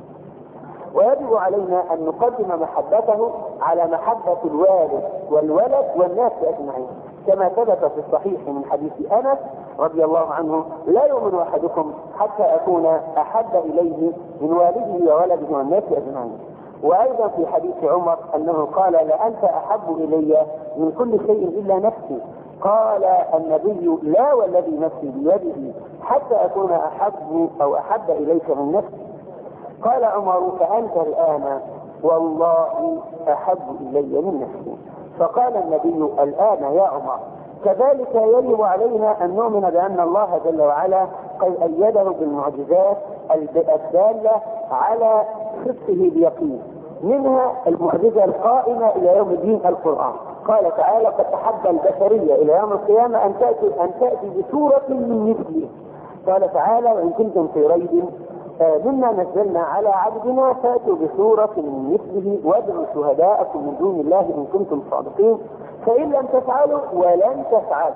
ويجب علينا أن نقدم محبته على محبة الوالد والولد والناس أجمعين، كما ثبت في الصحيح من حديث أنس رضي الله عنه لا يؤمن أحدكم حتى أكون أحب إليه من والده وولده والناس أجمعين. وأيضا في حديث عمر أنه قال لأنت أحب إلي من كل شيء إلا نفسي. قال النبي لا والذي نفسي بيده حتى أكون أحب إليك من نفسي. قال عمر فأنت الآن والله أحب إلي من نفسي. فقال النبي الآن يا عمر. كذلك يجب علينا أن نؤمن بأن الله جل وعلا قد أيده بالمعجزات الدالة على صدقه بيقين، منها المعجزة القائمة إلى يوم الدين القرآن. قال تعالى قد تحدى البشرية إلى يوم القيامة أن تأتي بسورة من مثله. قال تعالى وإن كنتم في ريب مما نزلنا على عبدنا فأتوا بسورة من مثله وادعوا شهداءكم من دون الله إن كنتم صادقين فإن لم تفعلوا ولن تفعل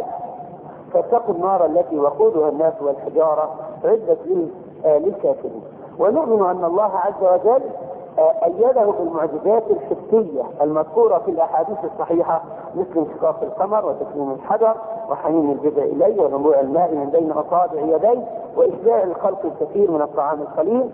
فاتقوا النار التي وقودها الناس والحجارة عدت للكافرين. ونؤمن أن الله عز وجل أيده بالمعجزات الحسية المذكورة في الأحاديث الصحيحة مثل انشقاق القمر وتكليم الحجر وحنين الجذع إليه ونبوع الماء من بين أصابع يديه وإشباع الخلق الكثير من الطعام القليل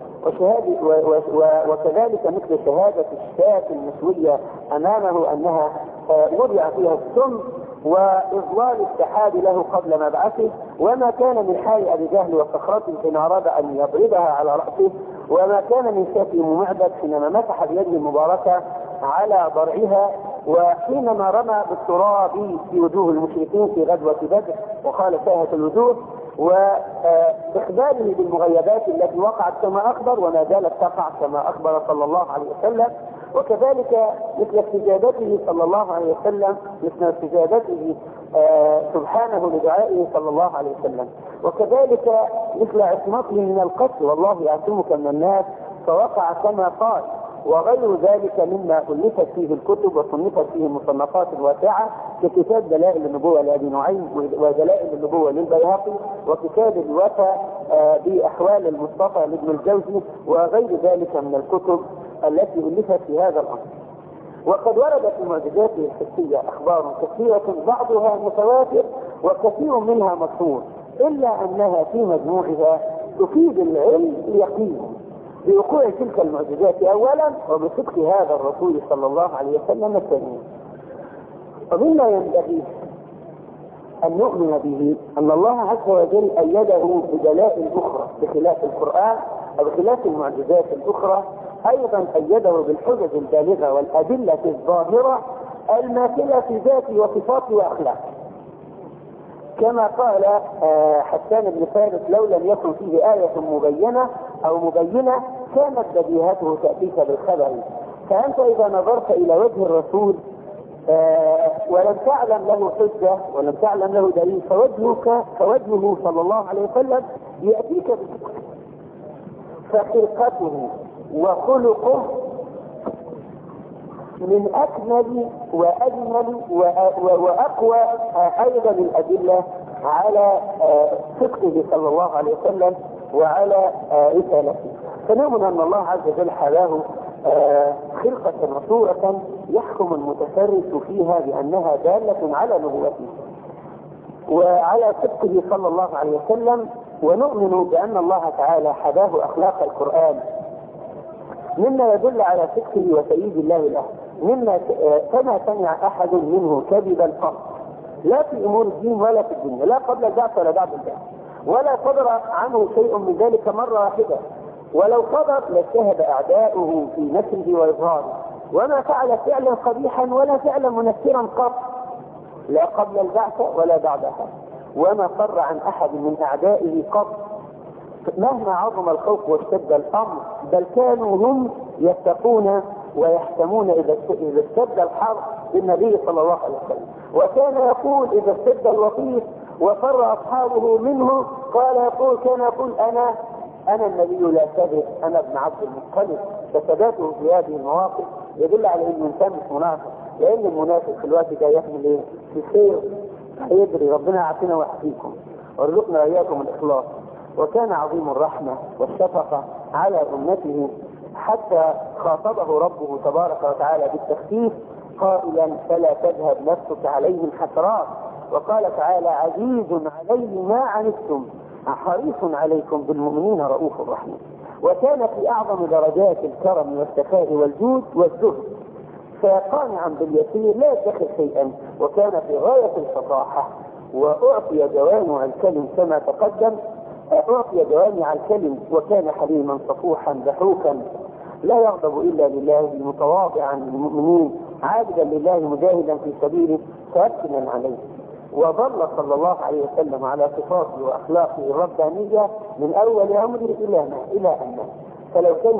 وكذلك مثل شهادة الشاة المشوية أمامه أنها وضع فيها السم وإضلال السحاب له قبل مبعثه، وما كان من حال أبي جهل وصخرة حين أراد أن يضربها على رأسه، وما كان من شتم معبد حينما مسح بيده المباركة على ضرعها، وحينما رمى بالتراب في وجوه المشركين في غزوة بدر وقال ساهت الوجوه، وإخباره بالمغيبات التي وقعت كما أخبر وما زالت تقع كما أخبر صلى الله عليه وسلم. وكذلك مثل استجابته صلى الله عليه وسلم، مثل استجابته سبحانه لدعائه صلى الله عليه وسلم، وكذلك مثل عصمته من القتل والله يعصمك من الناس، فوقع كما قال، وغير ذلك مما ألفت فيه الكتب وصنفت فيه المصنفات الواسعة، ككتاب دلائل النبوة لأبي نعيم ودلائل النبوة للبيهقي، وكتاب الوفاء بأحوال المصطفى لابن الجوزي، وغير ذلك من الكتب التي ألفت في هذا الأمر. وقد وردت في معجزاته الحسية أخبار كثيرة بعضها متواتر وكثير منها مشهور، إلا أنها في مجموعها تفيد العلم اليقين بوقوع تلك المعجزات أولا، وبصدق هذا الرسول صلى الله عليه وسلم ثانيا. ومما ينبغي أن نؤمن به أن الله عز وجل أيده بدلائل أخرى بخلاف القرآن وبخلاف المعجزات الأخرى، أيضا أيده بالحجج البالغة والأدلة الظاهرة الماثلة في ذاته وصفاته وأخلاقه، كما قال حسان بن فارس: لو لم يكن فيه آية مبينة كانت بديهته تأتيك بالخبر. فأنت إذا نظرت إلى وجه الرسول ولم تعلم له حجة ولم تعلم له دليل، فوجهه صلى الله عليه وسلم يأتيك بالخبر. فخلقته وخلقه من أكمل وأجمل وأقوى أيضا الأدلة على صدقه صلى الله عليه وسلم وعلى رسالته. فنؤمن أن الله عز وجل حلاه خلقة وصورة يحكم المتفرس فيها بأنها دالة على نبوته وعلى صدقه صلى الله عليه وسلم. ونؤمن بأن الله تعالى حداه أخلاق القرآن مما يدل على صدقه وتأييد الله له، مما كما سمع أحد منه كذبا قط، لا في أمور الدين ولا في الدنيا، لا قبل البعث ولا بعد البعث، ولا صدر عنه شيء من ذلك مرة واحدة، ولو صدر لاجتهد أعداؤه في نشره وإظهاره، وما فعل فعلا قبيحا ولا فعلا منكرا قط، لا قبل البعث ولا بعدها، وما صر عن أحد من أعدائه قط مهما عظم الخوف واشتد الأمر، بل كانوا هم يتقون ويحتمون إذا اشتد الحرب بالنبي صلى الله عليه وسلم. وكان يقول إذا اشتد الوطيس وفر أصحابه منه كان يقول أنا النبي لا كذب، أنا ابن عبد المطلب. فثباته في هذه المواقف يدل على أن الإنسان مش منافق، لأن المنافق في الوقت ده يحمل إيه؟ في خير هيدري ربنا يعافينا ويحفيكم وارزقنا إياكم الإخلاص. وكان عظيم الرحمة والشفقة على أمته حتى خاطبه ربه تبارك وتعالى بالتخفيف قائلا: فلا تذهب نفسك عليهم حسرات. وقال تعالى: عزيز عليه ما عنتم حريص عليكم بالمؤمنين رؤوف رحيم. وكان في أعظم درجات الكرم والسخاء والجود والزهد، فقانعا باليسير لا يدخر شيئا، وكان في غاية الفصاحة. وأعطي جوامع الكلم كما تقدم، أعطي جوامع الكلم، وكان حليما صفوحا ضحوكا لا يغضب إلا لله، متواضعا للمؤمنين، عابدا لله مجاهدا في سبيله تأكدا عليه. وظل صلى الله عليه وسلم على صفاته وأخلاقه الربانية من أول أمره إلى أن مات. فلو كان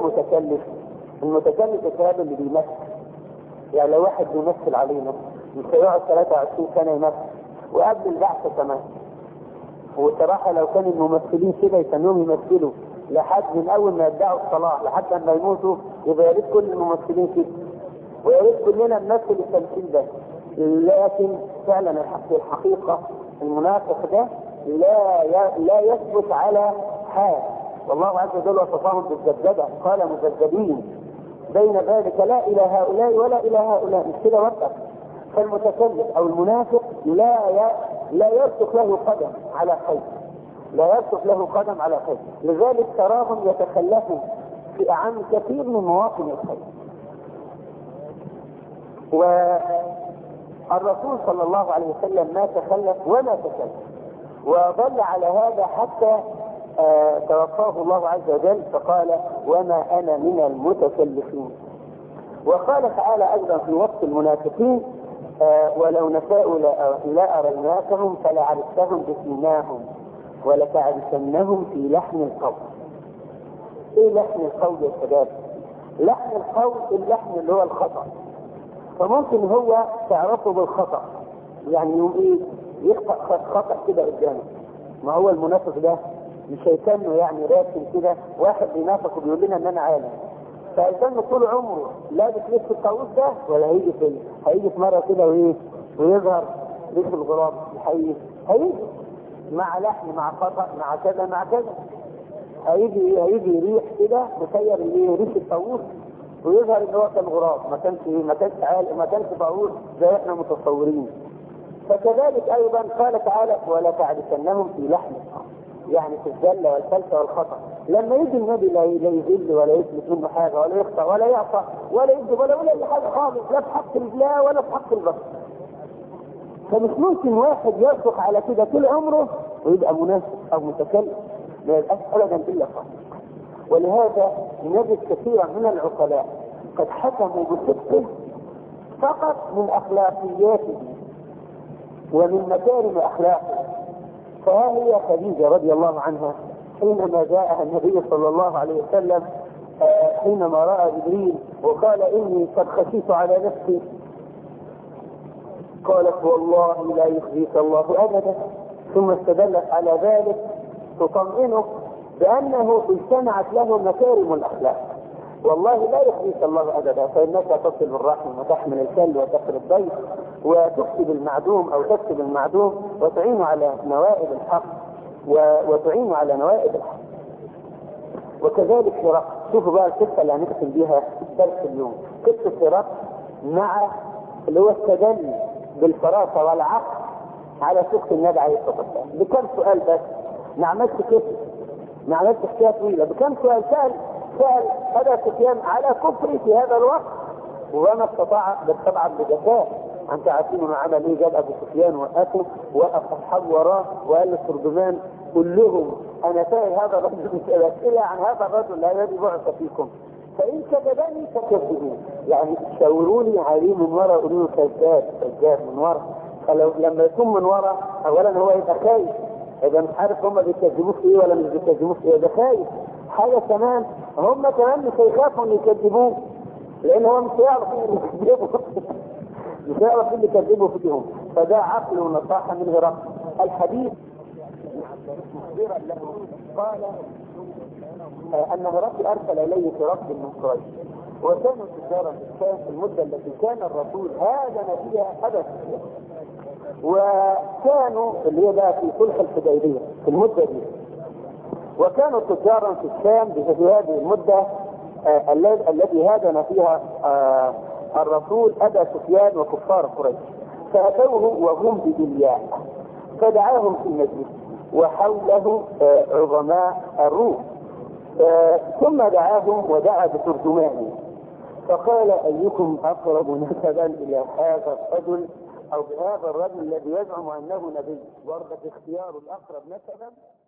المتكلف هذا اللي بيمثل، يعني لو واحد بيمثل علينا مش هيقعد 23 سنة يمثل، وقبل البعث كمان. وصراحة لو كان الممثلين كده يسموهم يمثلوا لحد من أول ما يدعوا الصلاح لحد ما يموتوا، يبقى يريد كل الممثلين كده، ويريد كلنا نمثل التمثيل ده. لكن فعلا الحقيقة المنافق ده لا يثبت على حال، والله عز وجل وصفهم بالذبذبة، قال مذبذبين بين ذلك لا إلى هؤلاء ولا إلى هؤلاء، مش كده وقت. فالمتكلف أو المنافق لا يرسخ له قدم على خير، لا يرسخ له قدم على خير، لذلك تراهم يتخلفوا في أعم كثير من مواطن الخير. الرسول صلى الله عليه وسلم ما تخلف ولا تكلف، وظل على هذا حتى توفاه الله عز وجل، فقال وما أنا من المتكلفين. وقال تعالى أيضا في وصف المنافقين ولو نشاء لأريناكهم فلعرفتهم بسيماهم ولتعرفنهم في لحن القول. ايه لحن القول يا شباب؟ لحن القول اللحن اللي هو الخطأ، فممكن هو تعرفه بالخطأ، يعني يوم ايه يخطأ خطأ كده قدامه. ما هو المنافق ده مش هيكمل يعني راسم كده، واحد بينافق وبيقول لنا ان انا عالم، فهيكمل طول عمره لابس لبس الطاووس ده، ولا هيجي في مره كده وايه ويظهر لبس الغراب هيجي مع لحن مع خطأ مع كذا مع كذا، هيجي يريح كده مسير ريش الطاووس ويظهر ان هو كان غراب، ما كانش عالم، ما كانش طاووس زي احنا متصورين. فكذلك ايضا قال تعالى ولا تعرفنهم في لحن، يعني في الزله والفلسه والخطا. لما يجي النبي لا يذل ولا يثبت منه حاجه ولا يخطا ولا يعصى ولا يكذب ولا يقول اي حاجه خالص، لا في حق الله ولا في حق البشر. فمش ممكن واحد يصدق على كده طول عمره ويبقى منافق او متكلم، ما يبقاش ابدا الا صادق. ولهذا نجد كثيرا من العقلاء قد حكموا بصدقه فقط من اخلاقياته ومن مكارم اخلاقه. فها هي خديجه رضي الله عنها حينما جاءها النبي صلى الله عليه وسلم حينما راى جبريل وقال اني قد خشيت على نفسي، قالت والله لا يخزيك الله ابدا، ثم استدلت على ذلك تطمئنه بانه اجتمعت له مكارم الاخلاق. والله لا يخزيك الله ابدا، فانك تصل الرحم وتحمل الكل وتقر الضيف وتكسب المعدوم او تكسب المعدوم وتعين على نوائب الحق وتعين على نوائب الحق. وكذلك هرقل، شوفوا بقى القصه اللي هنختم بيها درس اليوم، قصه هرقل مع اللي هو التدلي بالفراسه والعقل على صدق النبي عليه الصلاه والسلام. بكم سؤال بس، ما عملتش كده، ما عملتش حكايه طويله، بكم سؤال سأل أبا سفيان على كفري في هذا الوقت وما استطاع طبعا بذكاء. انت عارفين انه عمل ايه؟ جاب ابو سفيان وقف اصحابه وراه وقال للترجمان قل لهم انا سائل هذا الرجل اسئله عن هذا الرجل الذي بعث فيكم، فان كذبني فكذبوه، يعني شاوروني عليه من وراء، قولوا له كذاب من وراء. فلو لما يكون من وراء اولا هو يبقى خايف، يبقى مش عارف هم بيكذبوه في ايه ولا مش بيكذبوه في ايه، ده خايف. حاجه كمان هم كمان مش هيخافوا ان يكذبوه، لان هو مش هيعرف ان يكذبوا مش هيعرف ان يكذبوا فيهم. فده عقل ونصاحه من هرقل. الحديث مخبرا له قال ان هرقل ارسل اليه في ركب من قريش، وكانوا تجارا في الشام في المده التي كان الرسول هاجم فيها ابا سفيان، وكانوا اللي هي بقى في صلح الحديبيه في المده دي، وكانوا تجارا في الشام في هذه المده التي هاجم فيها الرسول ابا سفيان وكفار قريش. فاتوه وهم بدلياء فدعاهم في المجلس وحوله عظماء الروم، ثم دعاهم ودعا بترجمانه فقال ايكم اقرب نسبا الى هذا الرجل او بهذا الرجل الذي يزعم انه نبي، وردت اختيار الاقرب نسبا